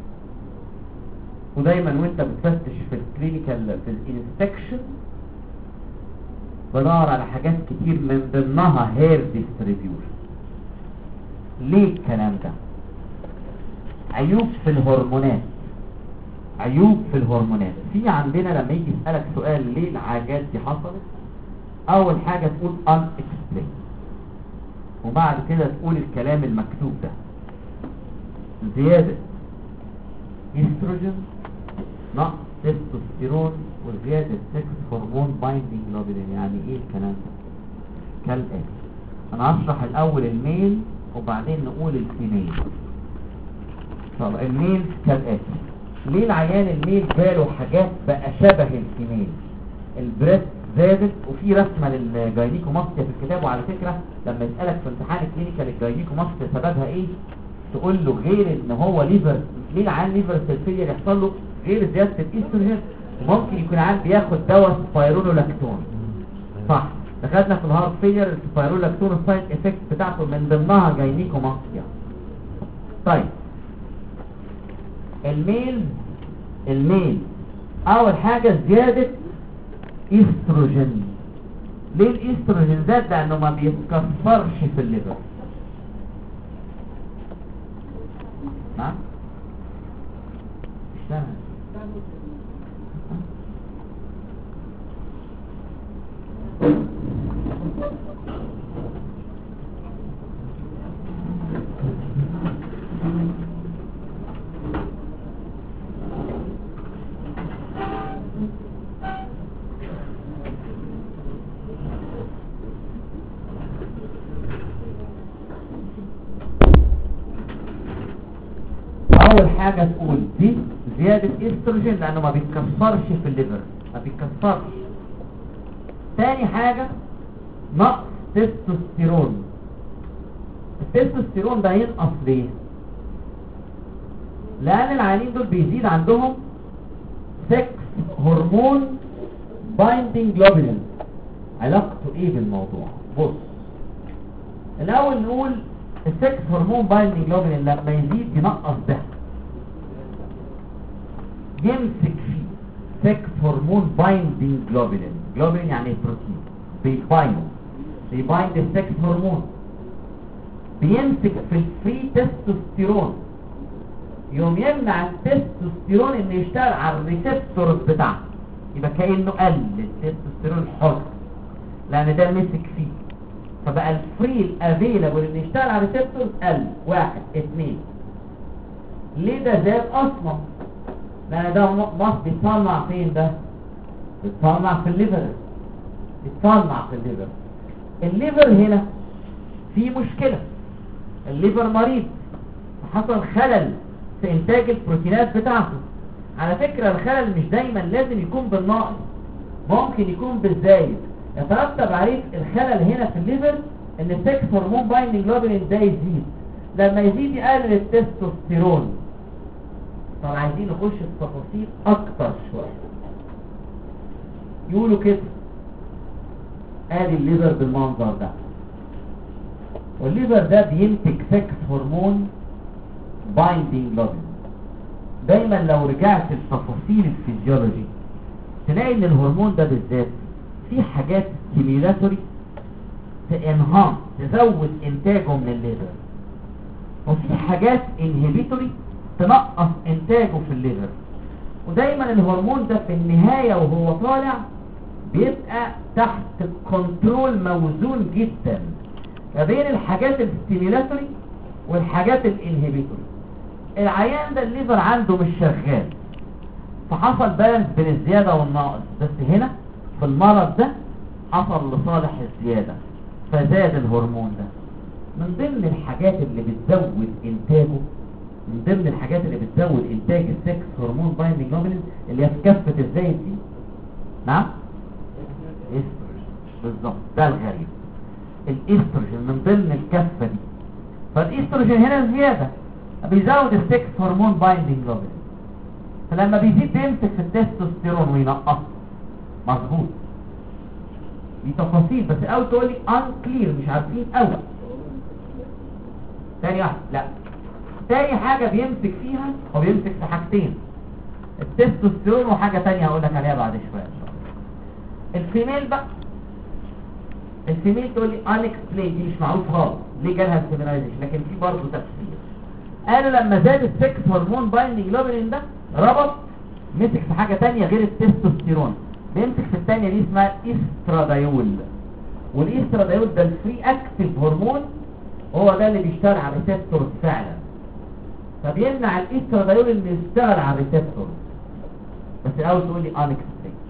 ودايما وانت بتفتش في الكلينيكال في الانسبكشن بدور على حاجات كتير من ضمنها هير ديستريبيوشن. ليه الكلام ده؟ عيوب في الهرمونات. عيوب في الهرمونات في عندنا لما يجي يسألك سؤال ليه الحاجات دي حصلت، اول حاجة تقول unexplained، وبعد كده تقول الكلام المكتوب ده: زيادة استروجين، نقص تستوستيرون، وزيادة سكس هرمون بايندينج جلوبولين. يعني ايه الكلام ده؟ كالآتي. انا هشرح الاول الميل وبعدين نقول الفيميل. طب الميل كالآتي: ليه العيان الميل جاله حاجات بقى شبه الفيميل؟ البريست زادت، وفي رسمه للجاينيكوماستيا في الكتاب. وعلى فكره لما يسالك في امتحان الكلينيكال الجاينيكوماستيا سببها ايه، تقول له غير ان هو ليفر، ليه العيان ليفر سيلفير يحصل له غير زياده الاستروجين؟ ممكن يكون عيان بياخد دواء سبايرونولاكتون، صح؟ دخلنا في الهارت فيلير، السبايرونولاكتون السايد افكت بتاعته من ضمنها جاينيكوماستيا. طيب الميل اول حاجه زياده استروجين. ليه الاستروجين زاد؟ لانه ما بيتكسرش في الليفر. نعم مش فاهم. اول حاجة تقول دي زيادة استروجين لانه ما بيتكسرش في الليفر، ما بيتكسرش. تاني حاجة نقص تستوستيرون. التستوستيرون ده ينقص ليه؟ لان العيانين دول بيزيد عندهم سكس هرمون بايندينج جلوبولين. علاقته ايه بالموضوع؟ بص، الاول نقول السكس هرمون بايندينج جلوبولين لما يزيد ينقص ده، يمسك فيه سكس هرمون بايندينج جلوبولين. جلوبولين يعني بروتين، بيبايند السكس هرمون، بيمسك في الفري تستوستيرون، يوم يمنع التستوستيرون انه يشتغل على الريسبتورز بتاعته. يبقى كأنه قل التستوستيرون الحر لان ده مسك فيه، فبقى الفري الافيلابل انه يشتغل على الريسبتورز قل. 1 2. ليه ده زاد اصلا؟ لان ده مصر بيتصنع فين؟ ده بيتصنع في الليفر، بيتصنع في الليفر. الليفر هنا في مشكلة، الليفر مريض، حصل خلل في انتاج البروتينات بتاعته. على فكرة الخلل مش دايما لازم يكون بالناقص، ممكن يكون بالزايد. يترتب عليه الخلل هنا في الليفر ان السكس هرمون بايندينج جلوبولين ده يزيد، لما يزيد يقلل التستوستيرون. طب عايزين نخش في تفاصيل اكتر شوية. يقولوا كده ادي الليفر بالمنظر ده، والليفر ده بينتج سكس هرمون بايندينج جلوبولين. دايما لو رجعت لتفاصيل الفيزيولوجي تلاقي ان الهرمون ده بالذات في حاجات ستيميلاتوري تنهان تزود انتاجه من الليفر، وفي حاجات انهبيتوري تنقص انتاجه في الليفر. ودايما الهرمون ده في النهاية وهو طالع بيبقى تحت كنترول موزون جدا ما بين الحاجات الستيميلاتوري والحاجات الانهبيتوري. العيان ده الليفر عنده مش شغال، فحصل بالانس بين الزيادة والناقص، بس هنا في المرض ده حصل لصالح الزيادة فزاد الهرمون ده. من ضمن الحاجات اللي بتزود انتاجه، من ضمن الحاجات اللي بتزود انتاج السكس هرمون بايندينج جلوبولين اللي هي في كفه الزايد دي، نعم، استروجين. بالظبط، ده الغريب، الاستروجين من ضمن الكفه دي. فالاستروجين هنا زياده بيزود السكس هرمون بايندينج جلوبولين، فلما بيزيد بيمسك في التستوستيرون وينقصه. مظبوط، دي تفاصيل بس اول تقول لي unclear، مش عارفين قوي. تاني واحد، لا، تاني حاجة بيمسك فيها، هو بيمسك في حاجتين، التستوستيرون وحاجة تانية هقول لك عليها بعد شوية ان شاء الله. الفيميل بقى، الفيميل تقول لي unexplained، دي مش معروف خالص ليه جالها الفيمينايزيشن، لكن في برضه تفسير. قالوا لما زاد السكس هرمون بايندينج جلوبولين ده ربط، مسك في حاجة تانية غير التستوستيرون، بيمسك في التانية دي اسمها استرادايول، والاسترادايول ده الفري اكتيف هرمون، هو ده اللي بيشتغل على الريسبتور فعلا، فبيمنع الاسترادايول اللي يشتغل على الريسبتور. بس الاول تقول لي unexplained.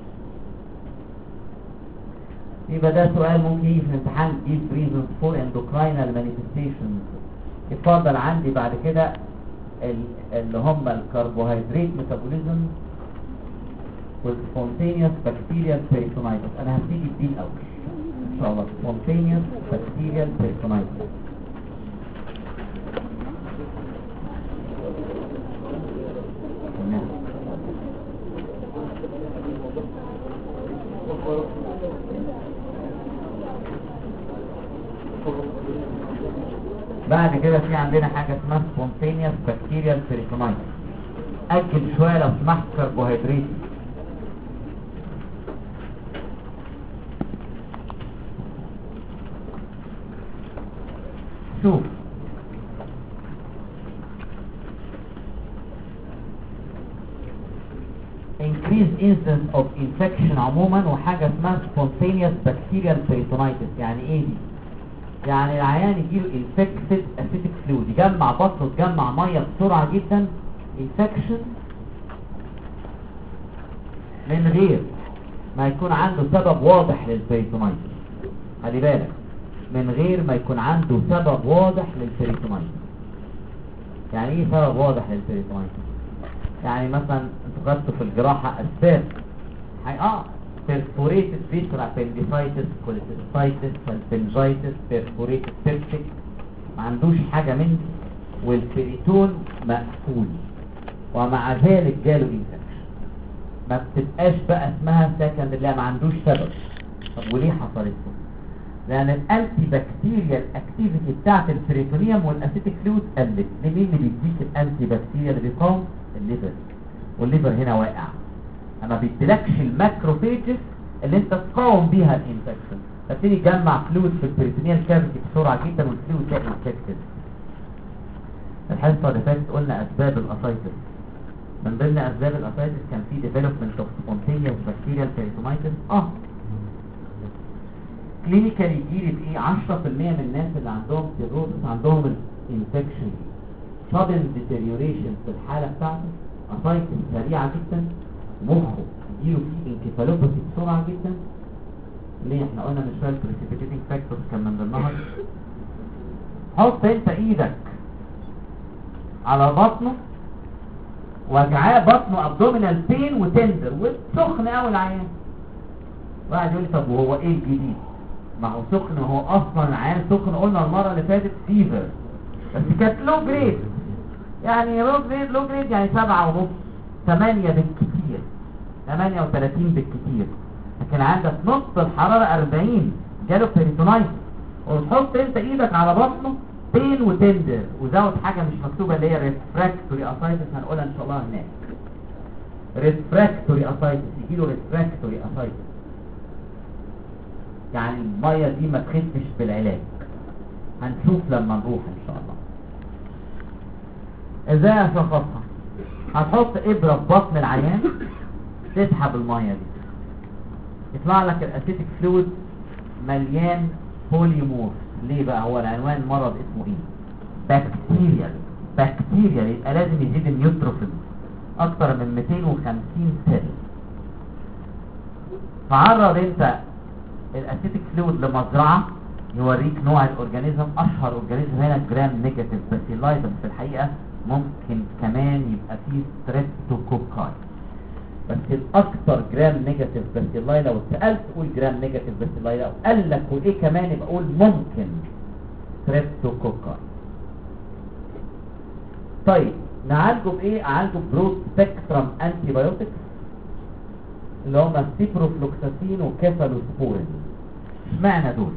يبقى ده سؤال ممكن يجي في الامتحان، give reasons for endocrinal manifestations. يفضل عندي بعد كده اللي هم الكربوهيدرات ميتابوليزم والسبونتينيوس بكتيريال بيريتونايتس. انا هبتدي بدي الاول ان شاء الله، سبونتينيوس بكتيريال بيريتونايتس. بعد كده في عندنا حاجة اسمها سبونتينيوس بكتيريال بيريتونايتس. أجل شوية لو سمحت كربوهيدرات. شوف، increased incidence of infection عموما، وحاجة اسمها spontaneous bacterial peritonitis. يعني ايه دي؟ يعني العيان يجيله infected acidic fluid، يجمع بطنه تجمع مية بسرعة جدا، infection من غير ما يكون عنده سبب واضح للبيريتونايتس. خلي بالك، من غير ما يكون عنده سبب واضح للبيريتونايتس. يعني ايه سبب واضح للبيريتونايتس؟ يعني مثلا انتوا خدتوا في الجراحة اسباب، perforated visceral appendicitis، cholecystitis، salpingitis، perforated septic، ما عندوش حاجة من دي، والبيريتون مقفول ومع ذلك جاله انفكشن، ما بتبقاش بقى اسمها سكند، لا ما عندوش سبب. طب وليه حصلت له؟ لان الانتي بكتيريال اكتيفيتي بتاعت البريتونيوم والاسيتيك فلويد قلت. مين اللي بيديك الانتي بكتيريال اللي بيقاوم؟ الليفر، والليفر هنا واقع، اما بيديلكش الماكروفيجز اللي انت تقاوم بيها الانفكشن، فبتيجي تجمع فلويد في البريتونيال كافيتي بسرعه جدا، والفلويد ده انفكتد. الحصه اللي فاتت قلنا اسباب الاسايتس، من ضمن اسباب الاسايتس كان في ديفلوبمنت اوف سبونتينيوس بكتيريال بيريتونايتس. كلينيكال يجيلي بايه؟ 10% من الناس اللي عندهم سيروسس عندهم الانفكشن sudden deterioration في الحاله بتاعته، اسايتس سريعه جدا، مخه يجيله فيه انكفالوباثي بسرعه جدا. ليه؟ احنا قلنا من شويه البريسيبيتيتنج فاكتورز كان من ضمنها. حط انت ايدك على بطنه، وجعاه بطنه ابدومينال بين وتندر وسخن قوي العيان، واحد يقول لي طب وهو ايه الجديد؟ ما هو سخن، هو اصلا العيان سخن، قلنا المره اللي فاتت فيفر، بس كانت لو جريد، يعني لو جريد يعني 7.5 8 بالكتير، 38 بالكتير، لكن عندك نص الحراره 40 جاله بيريتونايتس، وتحط انت ايدك على بطنه بين وتندر، وزود حاجه مش مكتوبه اللي هي ريفراكتوري اسايتس، هنقولها ان شاء الله هناك. ريفراكتوري اسايتس، يجيله ريفراكتوري اسايتس، يعني الميه دي ما تخفش بالعلاج، هنشوف لما نروح ان شاء الله. ازاي اشخصها؟ هتحط ابره في بطن العيان، تسحب الميه دي، يطلع لك الاسيتيك فلويد مليان بوليمورف. ليه بقى؟ هو العنوان مرض اسمه ايه؟ بكتيريال، يبقى لازم يزيد النيوتروفيل اكتر من 250 سيل. فعرض انت الاسيتيك فلويد لمزرعه يوريك نوع الاورجانيزم. اشهر اورجانيزم هنا جرام نيجاتيف باسيلاي، بس في الحقيقه ممكن كمان يبقى فيه ستريبتوكوكاي، بس الاكثر جرام نيجاتيف باسيلاي. لو اتسالت قول جرام نيجاتيف باسيلاي، لو قال لك وايه كمان يبقى قول ممكن ستريبتوكوكاي. طيب نعالجه بايه؟ اعالجه برود سبيكترم انتي بايوتكس اللي هم سيبروفلوكساسين وكيفالوسبورين. اشمعنى دول؟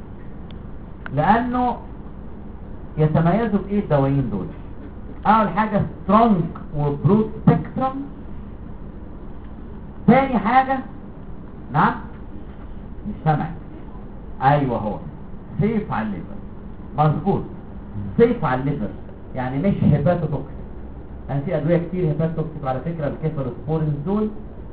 لانه يتميزوا بايه الدوايين دول؟ اول حاجه سترونج وبرود سبيكترم. تاني حاجه نعم مش سامع. ايوه هو سيف على الليفر. مظبوط، سيف على الليفر، يعني مش هيباتوتوكسيك. يعني في ادويه كتير هيباتوتوكسيك على فكره. الكيفالوسبورين دول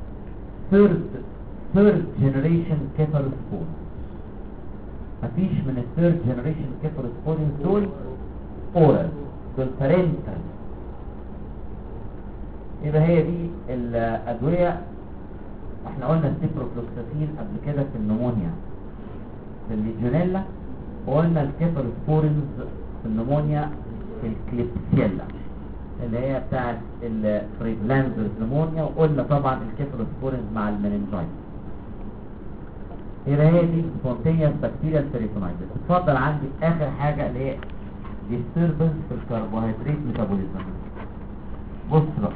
ثيرد جنريشن كيفالوسبورين. مفيش من الثيرد جنريشن كيفالوسبورين دول اورال، دول بارنتال. يبقى هي دي الادويه. احنا قلنا السيبروفلوكساسين قبل كده في النمونيا في الليجونيلا، وقلنا الكيفالوسبورينز في النمونيا في الكليبسيلا اللي هي بتاعت الفريبلاندرز نمونيا، وقلنا طبعا الكيفالوسبورينز مع المننجايتس. يبقى هي دي سبونتينيوس بكتيريال بيريتونايتس. اتفضل عندي اخر حاجه اللي هي ديستربنس في الكربوهيدرات ميتابوليزم. بص بقى،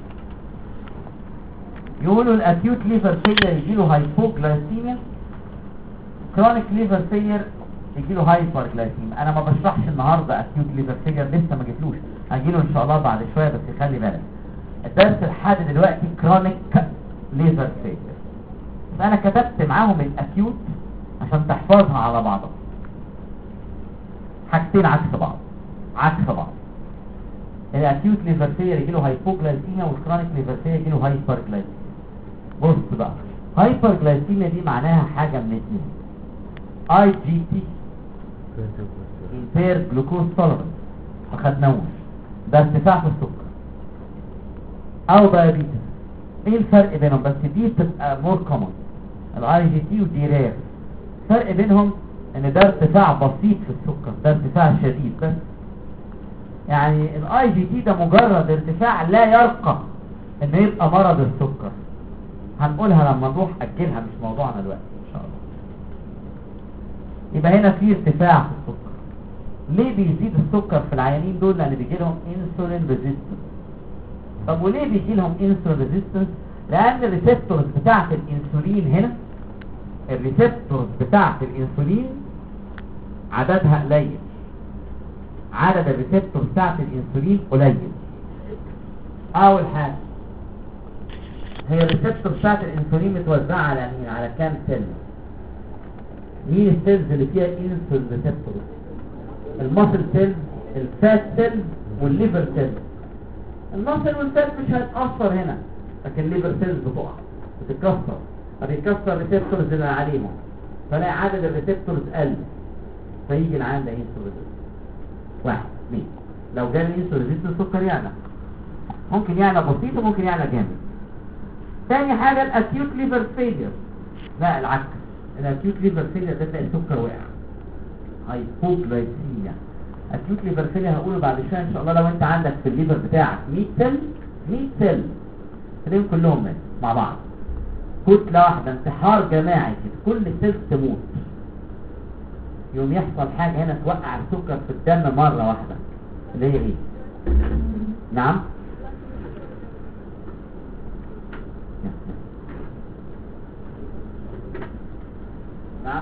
يقولوا الاكيوت ليفر فيلير يجيله هايبوغلايسيميا، كرونيك ليفر فيلير يجيله هايبر جلايسيميا. انا ما بشرحش النهارده اكيوت ليفر فيلير، لسه ما جبتلوش، هجيله ان شاء الله بعد شويه، بس خلي بالك الدرس لحد دلوقتي كرونيك ليفر فيلير. فانا كتبت معاهم الاكيوت عشان تحفظها على بعضها. حاجتين عكس بعض، عكس بعض. الاكيوت ليفر فيلير يجيله هايبوغلايسيميا، والكرونيك ليفر فيلير يجيله هايبر جلايسيميا. بص بقى، هايبر جلايسيميا دي معناها حاجه من اتنين: اي جي تي امبير جلوكوز تولرنس، ما خدناهوش، ده ارتفاع في السكر، او دايابيتس. ايه الفرق بينهم؟ بس دي بتبقى مور كومن، الاي جي تي ودي رير. الفرق بينهم ان ده ارتفاع بسيط في السكر، ده ارتفاع شديد بس. يعني الاي جي تي ده مجرد ارتفاع لا يرقى انه يبقى مرض السكر. هنقولها لما نروح، اجلها مش موضوعنا دلوقتي ان شاء الله. يبقى هنا في ارتفاع في السكر. ليه بيزيد السكر في العيانين دول؟ لان بيجي لهم انسولين ريزيستنس. طب وليه بيجي لهم انسولين ريزيستنس؟ لان الريسبتورز بتاعه الانسولين هنا، الريسبتورز بتاعه الانسولين عددها قليل، عدد الريسبتورز بتاعه الانسولين قليل. اول حاجه هي الريسبتور بتاعه الانسولين متوزعه على مين؟ على كام سيل؟ مين السيلز اللي فيها انسولين ريسبتور؟ الماسل سيل، الفات سيل، والليفر سيل. الماسل والفات مش هيتاثر هنا، لكن الليفر سيلز بتقع بتتكسر، فبيتكسر الريسبتورز اللي عليهم، فلاقي عدد الريسبتورز قل، فيجي العيان ده انسولين. واحد اثنين، لو جالي انسولين ريزيستنس السكر يعلى، ممكن يعلى بسيط وممكن يعلى جامد. تاني حاجه الاكيوت ليفر فيلير، لا العكس، الاكيوت ليفر فيلير ده تلاقي السكر وقع، هايبوغلايسيميا. اكيوت ليفر فيلير هقوله بعد شويه ان شاء الله. لو انت عندك في الليفر بتاعك 100 سيل، 100 سيل تلاقيهم كلهم ماتوا مع بعض، كتله واحده، انتحار جماعي كده، كل السيلز تموت. يوم يحصل حاجه هنا توقع السكر في الدم مره واحده، اللي هي ايه؟ نعم، نعم،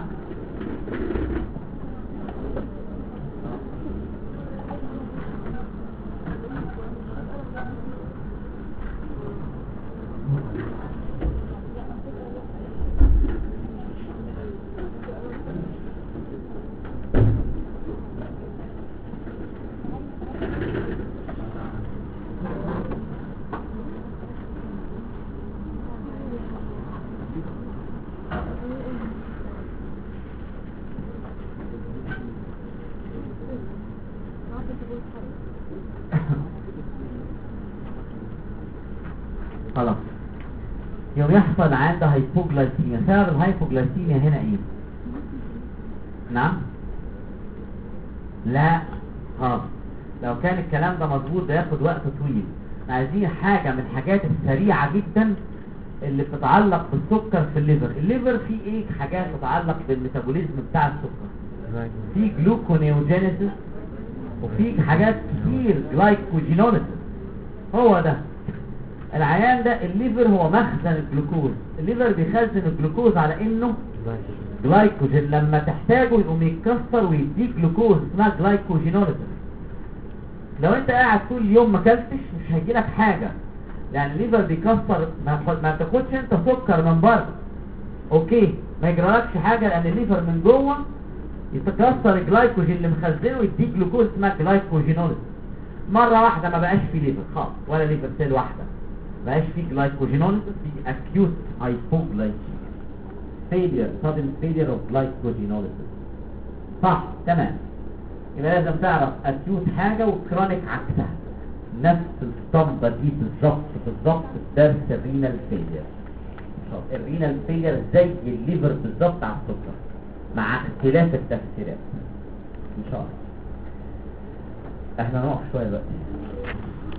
خلاص. يوم يحصل عنده هايبوغلايسيميا، سبب الهايبوغلايسيميا هنا ايه؟ نعم، لا خالص. لو كان الكلام ده مظبوط ده ياخد وقت طويل. عايزين حاجة من الحاجات السريعة جدا اللي بتتعلق بالسكر في الليفر. الليفر فيه ايه حاجات تتعلق بالميتابوليزم بتاع السكر؟ في جلوكونيوجينيسيس وفي حاجات كتير جلايكوجينوليسيس. هو ده العيان ده الليفر هو مخزن الجلوكوز. الليفر بيخزن الجلوكوز على انه جلايكوجين، لما تحتاجه يقوم يتكسر ويديك جلوكوز اسمها جلايكوجينوليسيس. لو انت قاعد طول اليوم ما اكلتش مش هيجيلك حاجه، يعني الليفر بيكسر. ما تاخدش انت سكر من بره اوكي ما يجرالكش حاجه، لان الليفر من جوه يتكسر الجلايكوجين اللي مخزنه ويديك جلوكوز اسمها جلايكوجينوليسيس. مره واحده ما بقاش في ليفر خالص ولا ليفر سيل واحده، ما بقاش في جلايكوجينوليسيس، في اكيوت هايبوغلايكيميا، failure sudden failure of glycogenolysis. صح تمام. يبقى لازم تعرف اكيوت حاجه وكرونيك عكسها. نفس الصمبه دي بالظبط في درس الرينال فيلير. الرينال فيلير زي الليفر بالظبط على السكر مع اختلاف التفسيرات ان شاء الله. احنا نقف شويه دلوقتي.